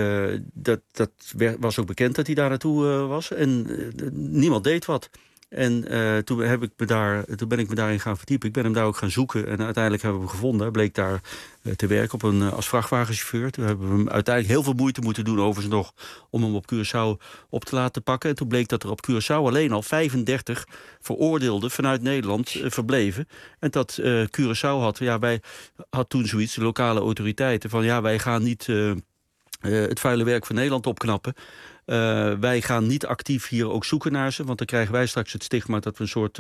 dat was ook bekend dat hij daar naartoe was. En niemand deed wat. En toen ben ik me daarin gaan verdiepen. Ik ben hem daar ook gaan zoeken. En uiteindelijk hebben we hem gevonden. Hij bleek daar te werken als vrachtwagenchauffeur. Toen hebben we hem uiteindelijk heel veel moeite moeten doen overigens nog om hem op Curaçao op te laten pakken. En toen bleek dat er op Curaçao alleen al 35 veroordeelden vanuit Nederland verbleven. En dat Curaçao had toen zoiets, de lokale autoriteiten, van wij gaan niet het vuile werk van Nederland opknappen. Wij gaan niet actief hier ook zoeken naar ze, want dan krijgen wij straks het stigma dat we een soort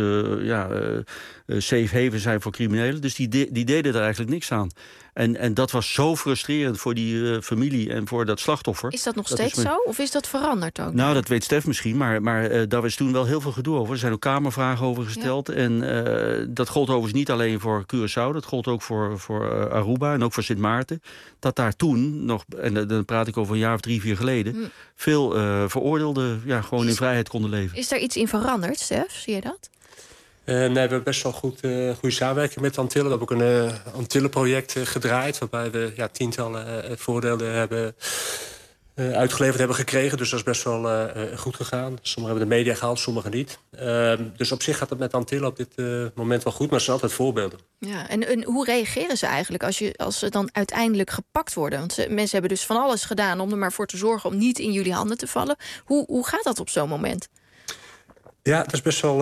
safe haven zijn voor criminelen. Dus die deden er eigenlijk niks aan. En dat was zo frustrerend voor die familie en voor dat slachtoffer. Is dat nog steeds zo? Of is dat veranderd ook? Nou, dat weet Stef misschien, maar daar was toen wel heel veel gedoe over. Er zijn ook kamervragen over gesteld. Ja. En dat gold overigens niet alleen voor Curaçao. Dat gold ook voor Aruba en ook voor Sint Maarten. Dat daar toen nog, en dan praat ik over een jaar of 3, 4 geleden, veel veroordeelden gewoon in vrijheid konden leven. Is daar iets in veranderd, Stef? Zie je dat? Nee, we hebben best wel goede samenwerking met Antillen. We hebben ook een Antillen-project gedraaid, waarbij we tientallen voordelen hebben uitgeleverd hebben gekregen. Dus dat is best wel goed gegaan. Sommigen hebben de media gehaald, sommigen niet. Dus op zich gaat het met Antillen op dit moment wel goed, maar het zijn altijd voorbeelden. Ja, en hoe reageren ze eigenlijk als ze dan uiteindelijk gepakt worden? Want mensen hebben dus van alles gedaan om er maar voor te zorgen om niet in jullie handen te vallen. Hoe gaat dat op zo'n moment? Ja, dat is best wel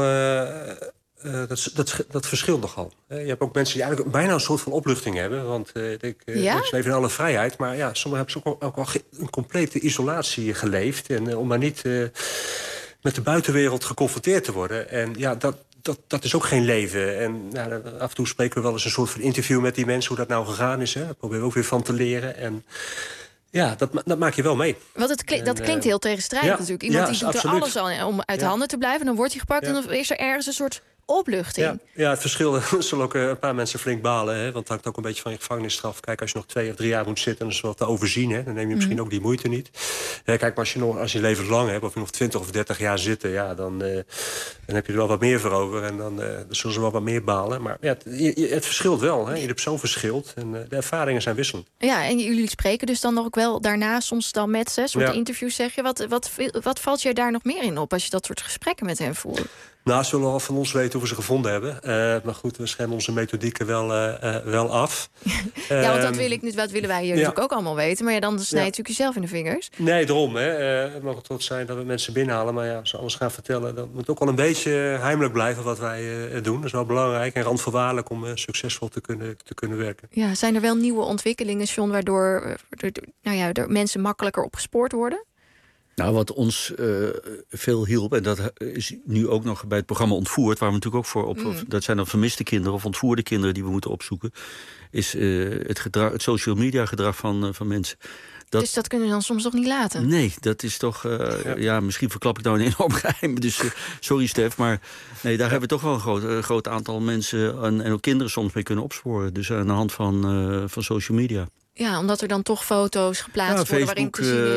dat verschilt nogal. Je hebt ook mensen die eigenlijk bijna een soort van opluchting hebben. Want mensen leven in alle vrijheid. Maar sommigen hebben ook al een complete isolatie geleefd. En om maar niet met de buitenwereld geconfronteerd te worden. En dat is ook geen leven. En af en toe spreken we wel eens een soort van interview met die mensen, hoe dat nou gegaan is. Daar proberen we ook weer van te leren. En ja, dat maak je wel mee. Want dat klinkt heel tegenstrijdig natuurlijk. Iemand die doet er alles aan om uit handen te blijven. Dan wordt hij gepakt en dan is er ergens een soort opluchting. Ja, het verschil zullen ook een paar mensen flink balen. Hè? Want het hangt ook een beetje van je gevangenisstraf. Kijk, als je nog 2 of 3 jaar moet zitten, dan is wel te overzien. Hè? Dan neem je misschien ook die moeite niet. Kijk, maar als je levenslang hebt, of je nog 20 of 30 jaar zitten, ja, dan heb je er wel wat meer voor over. En dan zullen ze wel wat meer balen. Maar ja, het verschilt wel. Hè? Iedere persoon verschilt. En de ervaringen zijn wisselend. Ja, en jullie spreken dus dan ook wel daarna soms dan met ze, soort interviews, zeg je. Wat valt je daar nog meer in op als je dat soort gesprekken met hen voert? Nou, ze willen wel van ons weten hoe we ze gevonden hebben. Maar goed, we schermen onze methodieken wel af. Ja, want dat willen wij hier natuurlijk ook allemaal weten. Maar dan snij je natuurlijk jezelf in de vingers. Nee, daarom. Het mag trots zijn dat we mensen binnenhalen. Maar ja, als ze alles gaan vertellen, dan moet ook wel een beetje heimelijk blijven wat wij doen. Dat is wel belangrijk en randvoorwaardelijk om succesvol te kunnen werken. Ja, zijn er wel nieuwe ontwikkelingen, John, waardoor mensen makkelijker opgespoord worden? Nou, wat ons veel hielp, en dat is nu ook nog bij het programma Ontvoerd, waar we natuurlijk ook voor op, dat zijn dan vermiste kinderen of ontvoerde kinderen die we moeten opzoeken, is het social media gedrag van mensen. Dus dat kunnen we dan soms nog niet laten? Nee, dat is toch... misschien verklap ik nou een enorm geheim. Dus sorry, Stef. Maar nee, daar hebben we toch wel een groot aantal mensen en ook kinderen soms mee kunnen opsporen. Dus aan de hand van social media. Ja, omdat er dan toch foto's geplaatst worden waarin te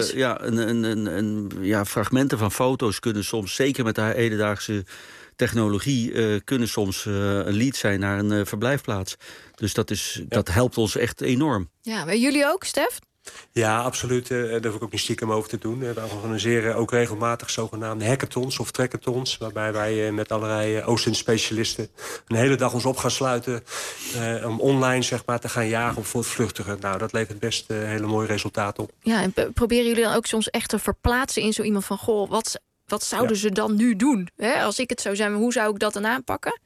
zien is. Fragmenten van foto's kunnen soms, zeker met de hedendaagse technologie, kunnen soms een lead zijn naar een verblijfplaats. Dus dat helpt ons echt enorm. Ja, maar jullie ook, Stef? Ja, absoluut. Daar hoef ik ook niet stiekem over te doen. We organiseren ook regelmatig zogenaamde hackathons of trackathons, waarbij wij met allerlei OSINT-specialisten een hele dag ons op gaan sluiten om online te gaan jagen op voortvluchtigen. Nou, dat levert best hele mooie resultaten op. Ja, en proberen jullie dan ook soms echt te verplaatsen in zo iemand van, goh, wat zouden ze dan nu doen? Als ik het zou zijn, hoe zou ik dat dan aanpakken?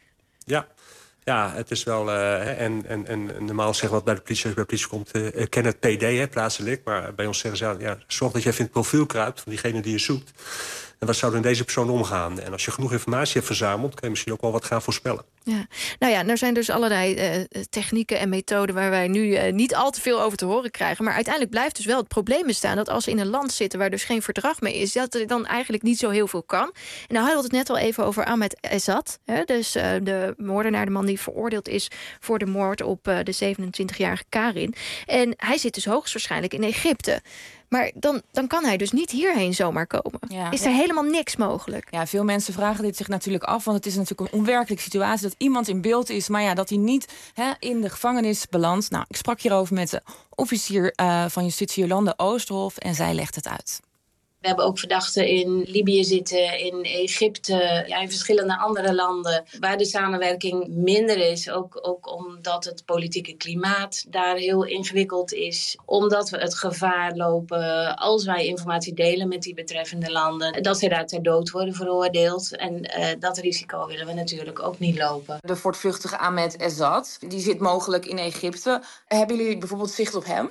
Ja, het is wel... En normaal zeggen wat bij de politie, als je bij de politie komt, ken het PD, plaatselijk. Maar bij ons zeggen ze, zorg dat je even in het profiel kruipt van diegene die je zoekt. En wat zou er in deze persoon omgaan? En als je genoeg informatie hebt verzameld, kun je misschien ook wel wat gaan voorspellen. Ja. Nou ja, er zijn dus allerlei technieken en methoden waar wij nu niet al te veel over te horen krijgen. Maar uiteindelijk blijft dus wel het probleem bestaan dat als ze in een land zitten waar dus geen verdrag mee is, dat er dan eigenlijk niet zo heel veel kan. En nou hadden we het net al even over Ahmed Ezzat. Dus de moordenaar, de man die veroordeeld is voor de moord op de 27-jarige Karin. En hij zit dus hoogstwaarschijnlijk in Egypte. Maar dan kan hij dus niet hierheen zomaar komen. Ja. Is er helemaal niks mogelijk? Ja, veel mensen vragen dit zich natuurlijk af. Want het is natuurlijk een onwerkelijke situatie dat iemand in beeld is, maar dat hij niet in de gevangenis belandt. Nou, ik sprak hierover met de officier van justitie Jolande Oosterhof en zij legt het uit. We hebben ook verdachten in Libië zitten, in Egypte, in verschillende andere landen waar de samenwerking minder is. Ook omdat het politieke klimaat daar heel ingewikkeld is. Omdat we het gevaar lopen, als wij informatie delen met die betreffende landen, dat zij daar ter dood worden veroordeeld. En dat risico willen we natuurlijk ook niet lopen. De voortvluchtige Ahmed Ezzat, die zit mogelijk in Egypte. Hebben jullie bijvoorbeeld zicht op hem?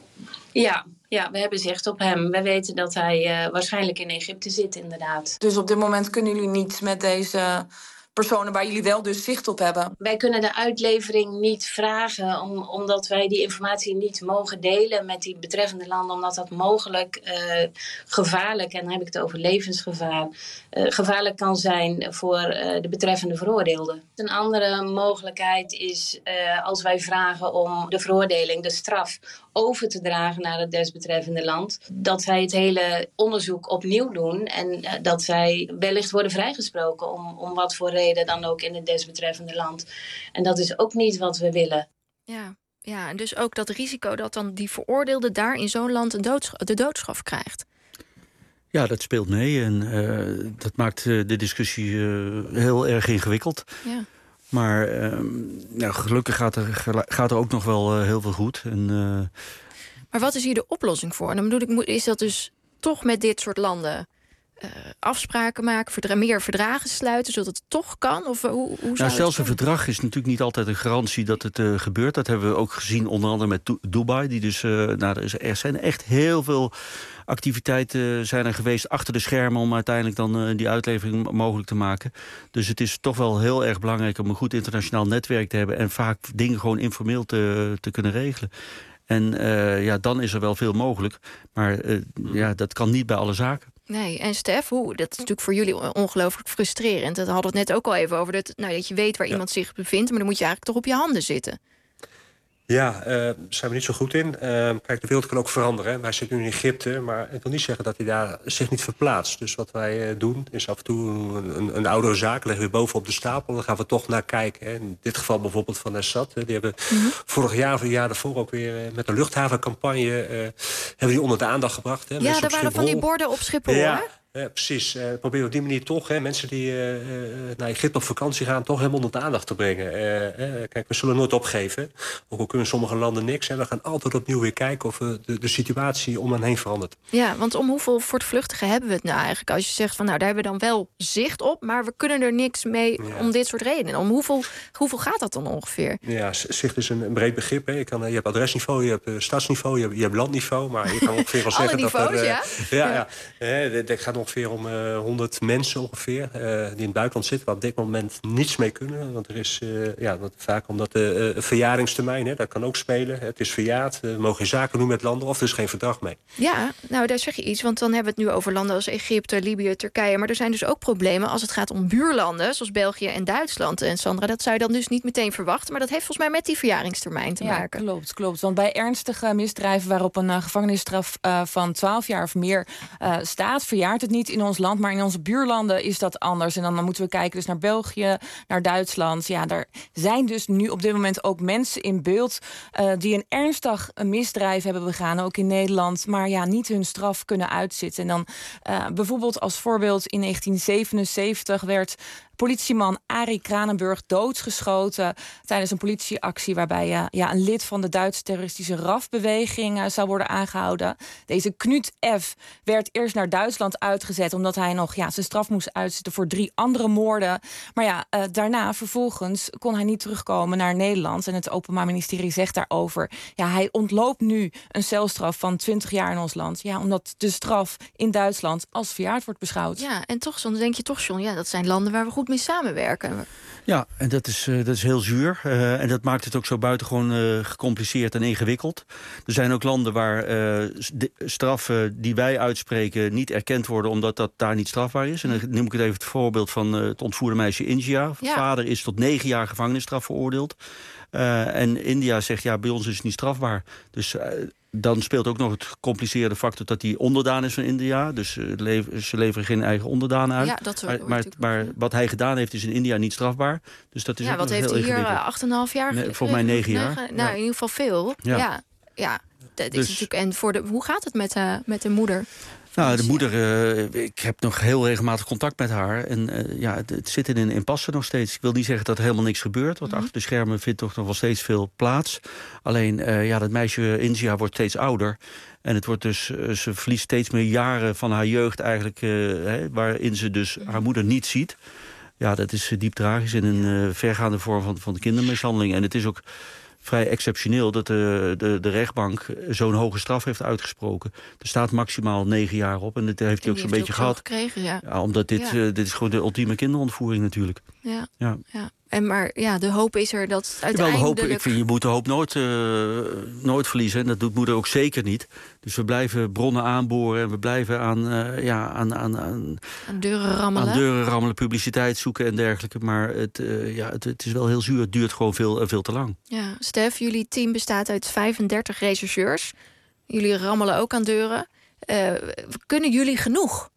Ja, we hebben zicht op hem. We weten dat hij waarschijnlijk in Egypte zit, inderdaad. Dus op dit moment kunnen jullie niet met deze personen waar jullie wel dus zicht op hebben? Wij kunnen de uitlevering niet vragen, omdat wij die informatie niet mogen delen met die betreffende landen, omdat dat mogelijk gevaarlijk, en dan heb ik het over levensgevaar, gevaarlijk kan zijn voor de betreffende veroordeelde. Een andere mogelijkheid is als wij vragen om de veroordeling, de straf, over te dragen naar het desbetreffende land, dat zij het hele onderzoek opnieuw doen en dat zij wellicht worden vrijgesproken om wat voor reden dan ook in het desbetreffende land. En dat is ook niet wat we willen. Ja, en dus ook dat risico dat dan die veroordeelde daar in zo'n land de doodstraf krijgt. Ja, dat speelt mee en dat maakt de discussie heel erg ingewikkeld. Ja. Maar gelukkig gaat er ook nog wel heel veel goed. Maar wat is hier de oplossing voor? En dan bedoel ik, is dat dus toch met dit soort landen afspraken maken, meer verdragen sluiten, zodat het toch kan? Of hoe zou zelfs een verdrag is natuurlijk niet altijd een garantie dat het gebeurt. Dat hebben we ook gezien onder andere met Dubai. Die dus, er zijn echt heel veel activiteiten zijn er geweest achter de schermen om uiteindelijk dan die uitlevering mogelijk te maken. Dus het is toch wel heel erg belangrijk om een goed internationaal netwerk te hebben en vaak dingen gewoon informeel te kunnen regelen. En dan is er wel veel mogelijk. Maar dat kan niet bij alle zaken. Nee, en Stef, dat is natuurlijk voor jullie ongelooflijk frustrerend. Dat hadden we het net ook al even over. Dat je weet waar iemand zich bevindt, maar dan moet je eigenlijk toch op je handen zitten. Ja, daar zijn we niet zo goed in. Kijk, de wereld kan ook veranderen. Hè. Wij zitten nu in Egypte, maar ik wil niet zeggen dat hij daar zich niet verplaatst. Dus wat wij doen, is af en toe een oudere zaak, leggen we bovenop de stapel. Dan gaan we toch naar kijken. Hè. In dit geval bijvoorbeeld van Assad. Die hebben vorig jaar of een jaar daarvoor ook weer met een luchthavencampagne hebben die onder de aandacht gebracht. Hè. Ja, er waren van die borden op Schiphol, ja. Ja, precies. Proberen op die manier toch mensen die naar Egypte op vakantie gaan, toch helemaal onder de aandacht te brengen. Kijk, we zullen nooit opgeven. Ook al kunnen sommige landen niks. We gaan altijd opnieuw weer kijken of de situatie om hen heen verandert. Ja, want om hoeveel voortvluchtigen hebben we het nou eigenlijk? Als je zegt van daar hebben we dan wel zicht op, maar we kunnen er niks mee om dit soort redenen. Om hoeveel gaat dat dan ongeveer? Ja, zicht is een breed begrip. Hè. Je hebt adresniveau, je hebt stadsniveau, je hebt landniveau. Maar je kan ongeveer wel zeggen niveaus, dat er gaat ongeveer om 100 mensen ongeveer die in het buitenland zitten, waar op dit moment niets mee kunnen. Want er is vaak omdat de verjaringstermijn, dat kan ook spelen. Het is verjaard, we mogen geen zaken doen met landen of er is geen verdrag mee. Ja, nou daar zeg je iets, want dan hebben we het nu over landen als Egypte, Libië, Turkije. Maar er zijn dus ook problemen als het gaat om buurlanden, zoals België en Duitsland. En Sandra, dat zou je dan dus niet meteen verwachten, maar dat heeft volgens mij met die verjaringstermijn te maken. Klopt. Want bij ernstige misdrijven waarop een gevangenisstraf van 12 jaar of meer staat, verjaart het niet in ons land, maar in onze buurlanden is dat anders. En dan moeten we kijken dus naar België, naar Duitsland. Ja, daar zijn dus nu op dit moment ook mensen in beeld die een ernstig misdrijf hebben begaan, ook in Nederland, maar niet hun straf kunnen uitzitten. En dan bijvoorbeeld als voorbeeld in 1977 werd politieman Arie Kranenburg doodgeschoten tijdens een politieactie waarbij een lid van de Duitse terroristische RAF-beweging zou worden aangehouden. Deze Knut F. werd eerst naar Duitsland uitgezet omdat hij nog zijn straf moest uitzitten voor 3 andere moorden. Maar daarna vervolgens kon hij niet terugkomen naar Nederland. En het Openbaar Ministerie zegt daarover, hij ontloopt nu een celstraf van 20 jaar in ons land. Ja, omdat de straf in Duitsland als verjaard wordt beschouwd. Ja, en toch, dan denk je toch, John, dat zijn landen waar we goed mee samenwerken. Ja, en dat is heel zuur. En dat maakt het ook zo buitengewoon gecompliceerd en ingewikkeld. Er zijn ook landen waar straffen die wij uitspreken niet erkend worden, omdat dat daar niet strafbaar is. En dan noem ik het even het voorbeeld van het ontvoerde meisje India. Ja. Vader is tot 9 jaar gevangenisstraf veroordeeld. En India zegt, bij ons is het niet strafbaar. Dus dan speelt ook nog het gecompliceerde factor dat hij onderdaan is van India. Dus ze leveren geen eigen onderdaan uit. Ja, dat maar wat hij gedaan heeft is in India niet strafbaar. Dus dat is ook wat heeft hij hier 8,5 jaar? Volgens mij 9 jaar. Nou, in ieder geval veel. Ja. Dat is natuurlijk. En hoe gaat het met de moeder? Nou, de moeder, ik heb nog heel regelmatig contact met haar. En het zit in een impasse nog steeds. Ik wil niet zeggen dat er helemaal niks gebeurt. Want achter de schermen vindt toch nog wel steeds veel plaats. Alleen, dat meisje India wordt steeds ouder. En het wordt dus, ze verliest steeds meer jaren van haar jeugd eigenlijk, waarin ze dus haar moeder niet ziet. Ja, dat is diep tragisch in een vergaande vorm van de kindermishandeling. En het is ook vrij exceptioneel dat de rechtbank zo'n hoge straf heeft uitgesproken. Er staat maximaal 9 jaar op en dat heeft hij ook zo'n beetje gehad. Gekregen, omdat dit is gewoon de ultieme kinderontvoering natuurlijk. Ja. Maar de hoop is er dat uiteindelijk. Ik vind, je moet de hoop nooit verliezen. En dat doet moeder ook zeker niet. Dus we blijven bronnen aanboren en we blijven aan deuren rammelen, publiciteit zoeken en dergelijke. Maar het is wel heel zuur. Het duurt gewoon veel te lang. Ja, Stef, jullie team bestaat uit 35 rechercheurs. Jullie rammelen ook aan deuren. Kunnen jullie genoeg?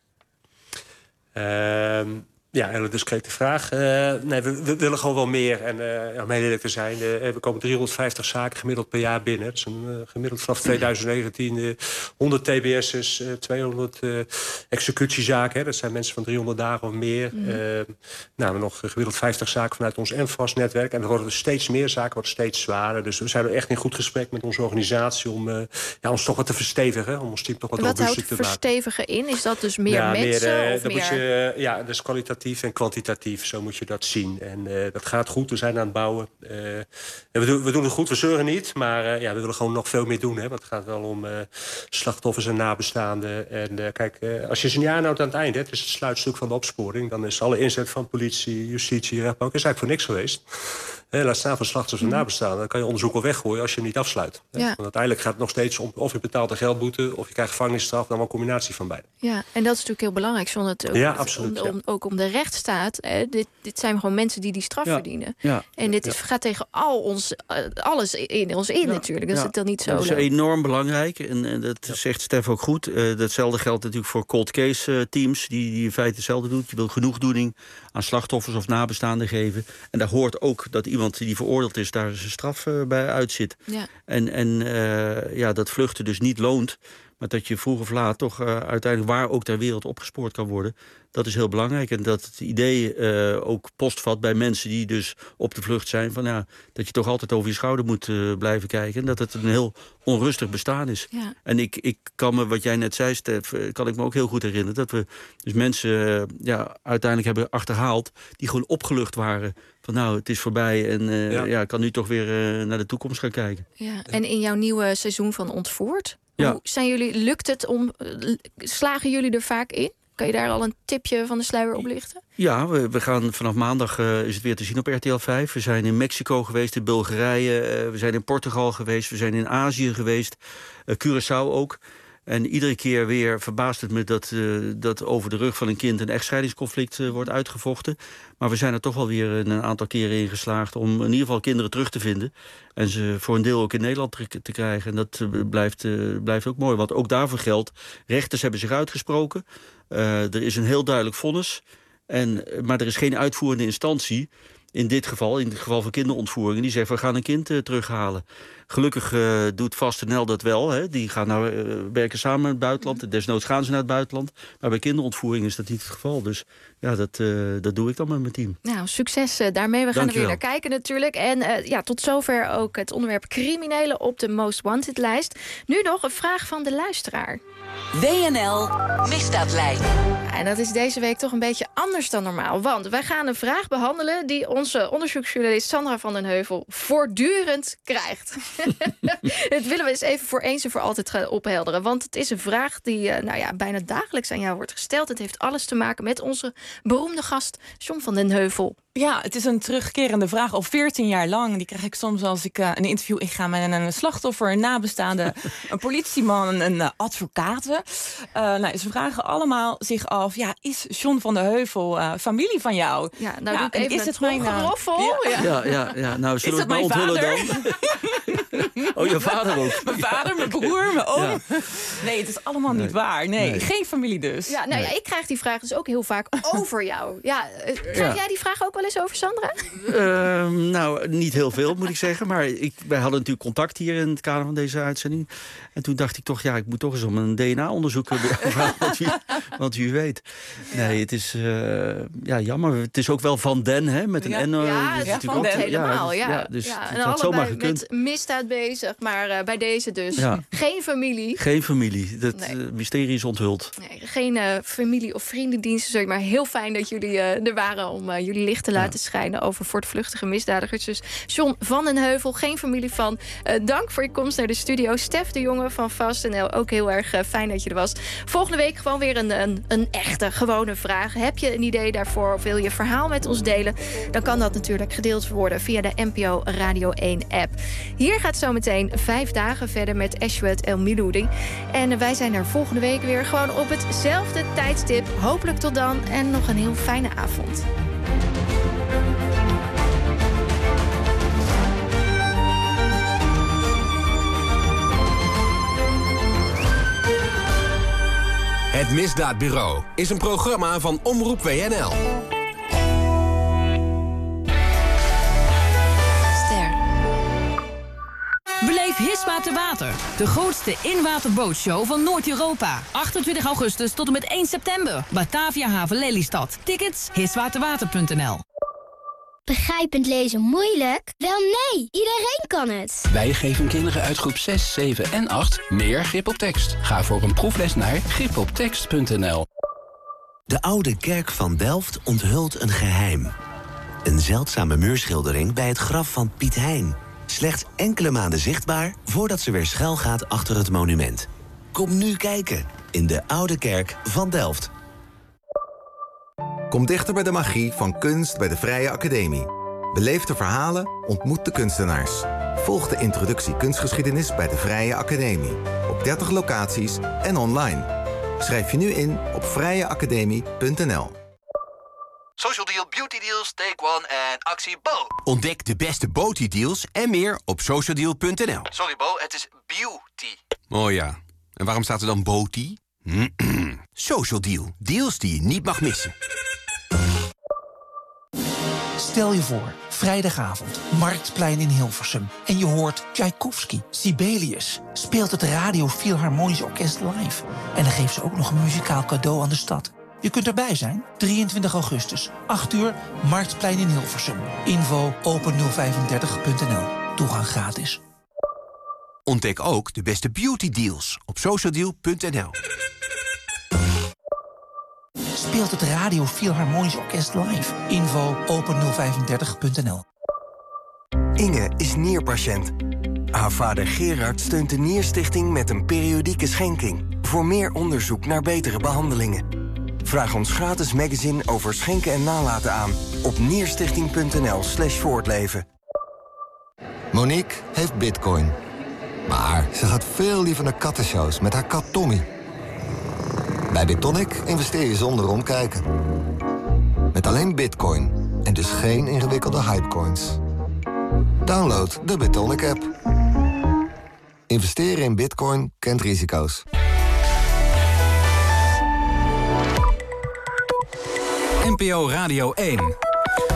Ja, een hele discrete vraag. Nee, we willen gewoon wel meer. En om heel eerlijk te zijn, we komen 350 zaken gemiddeld per jaar binnen. Dat is een gemiddeld vanaf 2019 100 TBS's, 200 executiezaken. Dat zijn mensen van 300 dagen of meer. We hebben nog gemiddeld 50 zaken vanuit ons NVAS-netwerk. En er worden steeds meer zaken, worden steeds zwaarder. Dus we zijn echt in goed gesprek met onze organisatie om ons toch wat te verstevigen. Om ons team toch wat robuuster te maken. Wat houdt verstevigen in? Is dat dus meer mensen? Dus kwalitatief kwalitatief en kwantitatief. Zo moet je dat zien. En dat gaat goed. We zijn aan het bouwen. En we doen het goed, we zeuren niet. Maar we willen gewoon nog veel meer doen. Hè, want het gaat wel om slachtoffers en nabestaanden. En kijk, als je ze niet aanhoudt aan het einde... het is het sluitstuk van de opsporing... dan is alle inzet van politie, justitie, rechtbank... is eigenlijk voor niks geweest. Laat staan van slachtoffers en nabestaanden. Dan kan je onderzoek wel weggooien als je hem niet afsluit. Ja. Want uiteindelijk gaat het nog steeds om... of je betaalt een geldboete, of je krijgt gevangenisstraf... dan wel een combinatie van beide. Ja, en dat is natuurlijk heel belangrijk. Absoluut. Ook om de rechtsstaat. Dit zijn gewoon mensen die straf verdienen. Ja. En dit gaat tegen alles in ons in natuurlijk. Dat is het dan niet zo. Dat is enorm belangrijk. En dat zegt Stef ook goed. Datzelfde geldt natuurlijk voor cold case teams... die in feite hetzelfde doen. Je wil genoegdoening aan slachtoffers of nabestaanden geven. En daar hoort ook dat iemand die veroordeeld is... daar zijn straf bij uitzit. Ja. En dat vluchten dus niet loont... maar dat je vroeg of laat toch uiteindelijk... waar ook ter wereld opgespoord kan worden... dat is heel belangrijk. En dat het idee ook postvat bij mensen die dus op de vlucht zijn... van dat je toch altijd over je schouder moet blijven kijken... en dat het een heel onrustig bestaan is. Ja. En ik kan me, wat jij net zei, Stef... kan ik me ook heel goed herinneren... dat we dus mensen uiteindelijk hebben achterhaald... die gewoon opgelucht waren... van het is voorbij en ik kan nu toch weer naar de toekomst gaan kijken. Ja. En in jouw nieuwe seizoen van Ontvoerd... hoe zijn jullie, lukt het om... slagen jullie er vaak in? Kan je daar al een tipje van de sluier oplichten? Ja, we gaan vanaf maandag is het weer te zien op RTL 5. We zijn in Mexico geweest, in Bulgarije. We zijn in Portugal geweest. We zijn in Azië geweest. Curaçao ook. En iedere keer weer verbaast het me dat over de rug van een kind... een echtscheidingsconflict wordt uitgevochten. Maar we zijn er toch wel weer een aantal keren in geslaagd... om in ieder geval kinderen terug te vinden. En ze voor een deel ook in Nederland te krijgen. En dat blijft ook mooi. Want ook daarvoor geldt, rechters hebben zich uitgesproken. Er is een heel duidelijk vonnis. Maar er is geen uitvoerende instantie... in het geval van kinderontvoeringen... die zegt, we gaan een kind terughalen. Gelukkig doet VastNL dat wel. Hè. Die gaan werken samen in het buitenland. Desnoods gaan ze naar het buitenland. Maar bij kinderontvoering is dat niet het geval. Dus dat doe ik dan met mijn team. Nou, succes daarmee. We gaan er weer naar kijken natuurlijk. En tot zover ook het onderwerp criminelen op de Most Wanted-lijst. Nu nog een vraag van de luisteraar. WNL Misdaadlijn. En dat is deze week toch een beetje anders dan normaal. Want wij gaan een vraag behandelen... die onze onderzoeksjournalist Sandra van den Heuvel voortdurend krijgt. Dat willen we eens even voor eens en voor altijd gaan ophelderen. Want het is een vraag die bijna dagelijks aan jou wordt gesteld. Het heeft alles te maken met onze beroemde gast John van den Heuvel. Ja, het is een terugkerende vraag al 14 jaar lang. Die krijg ik soms als ik een interview inga met een slachtoffer, een nabestaande, een politieman, een advocaat. Ze vragen allemaal zich af, is John van den Heuvel familie van jou? Ja, nou doe ik even is het mijn geroffel? Ja. Nou, zullen we het maar onthullen dan? Oh, je vader ook. Mijn vader, mijn broer, mijn oom. Ja. Nee, het is allemaal niet waar. Nee, geen familie dus. Ja, ik krijg die vraag dus ook heel vaak over jou. Krijg jij die vraag ook wel eens over Sandra? Niet heel veel, moet ik zeggen. Maar wij hadden natuurlijk contact hier in het kader van deze uitzending. En toen dacht ik toch, ik moet toch eens om een DNA-onderzoek want wie weet. Nee, het is jammer. Het is ook wel Van Den, hè, met een N. Het is Van Den helemaal. Dus en het had zomaar gekund. Met misdaad bezig, maar bij deze dus geen familie. Geen familie. Dat mysterie is onthuld. Nee, geen familie- of vriendendiensten, sorry, maar heel fijn dat jullie er waren om jullie licht te laten schijnen over voortvluchtige misdadigers. Dus John van den Heuvel, geen familie van. Dank voor je komst naar de studio. Stef de Jonge van VastNL, ook heel erg fijn dat je er was. Volgende week gewoon weer een echte, gewone vraag. Heb je een idee daarvoor of wil je verhaal met ons delen? Dan kan dat natuurlijk gedeeld worden via de NPO Radio 1 app. Hier gaat zometeen 5 dagen verder met Eshwet El Miloudi. En wij zijn er volgende week weer gewoon op hetzelfde tijdstip. Hopelijk tot dan en nog een heel fijne avond. Het Misdaadbureau is een programma van Omroep WNL. Beleef Hisma te Water, de grootste inwaterbootshow van Noord-Europa. 28 augustus tot en met 1 september. Batavia Haven Lelystad. Tickets hiswaterwater.nl. Begrijpend lezen moeilijk? Wel nee, iedereen kan het. Wij geven kinderen uit groep 6, 7 en 8 meer grip op tekst. Ga voor een proefles naar gripoptekst.nl. De oude kerk van Delft onthult een geheim. Een zeldzame muurschildering bij het graf van Piet Hein. Slechts enkele maanden zichtbaar voordat ze weer schuil gaat achter het monument. Kom nu kijken in de oude kerk van Delft. Kom dichter bij de magie van kunst bij de Vrije Academie. Beleef de verhalen, ontmoet de kunstenaars. Volg de introductie kunstgeschiedenis bij de Vrije Academie. Op 30 locaties en online. Schrijf je nu in op vrijeacademie.nl. Social Deal, Beauty Deals, Take One en actie Bo. Ontdek de beste Beauty deals en meer op socialdeal.nl. Sorry Bo, het is beauty. Oh ja, en waarom staat er dan Beauty? Social Deal, deals die je niet mag missen. Stel je voor, vrijdagavond, Marktplein in Hilversum. En je hoort Tchaikovsky, Sibelius. Speelt het Radio Philharmonisch Orkest live. En dan geeft ze ook nog een muzikaal cadeau aan de stad. Je kunt erbij zijn. 23 augustus, 8 uur, Marktplein in Hilversum. Info open035.nl. Toegang gratis. Ontdek ook de beste beauty deals op socialdeal.nl. Speelt het Radio Philharmonisch Orkest live. Info open035.nl. Inge is nierpatiënt. Haar vader Gerard steunt de Nierstichting met een periodieke schenking. Voor meer onderzoek naar betere behandelingen. Vraag ons gratis magazine over schenken en nalaten aan op nierstichting.nl/voortleven. Monique heeft bitcoin. Maar ze gaat veel liever naar kattenshows met haar kat Tommy. Bij BitTonic investeer je zonder omkijken. Met alleen bitcoin en dus geen ingewikkelde hypecoins. Download de BitTonic app. Investeren in bitcoin kent risico's. NPO Radio 1.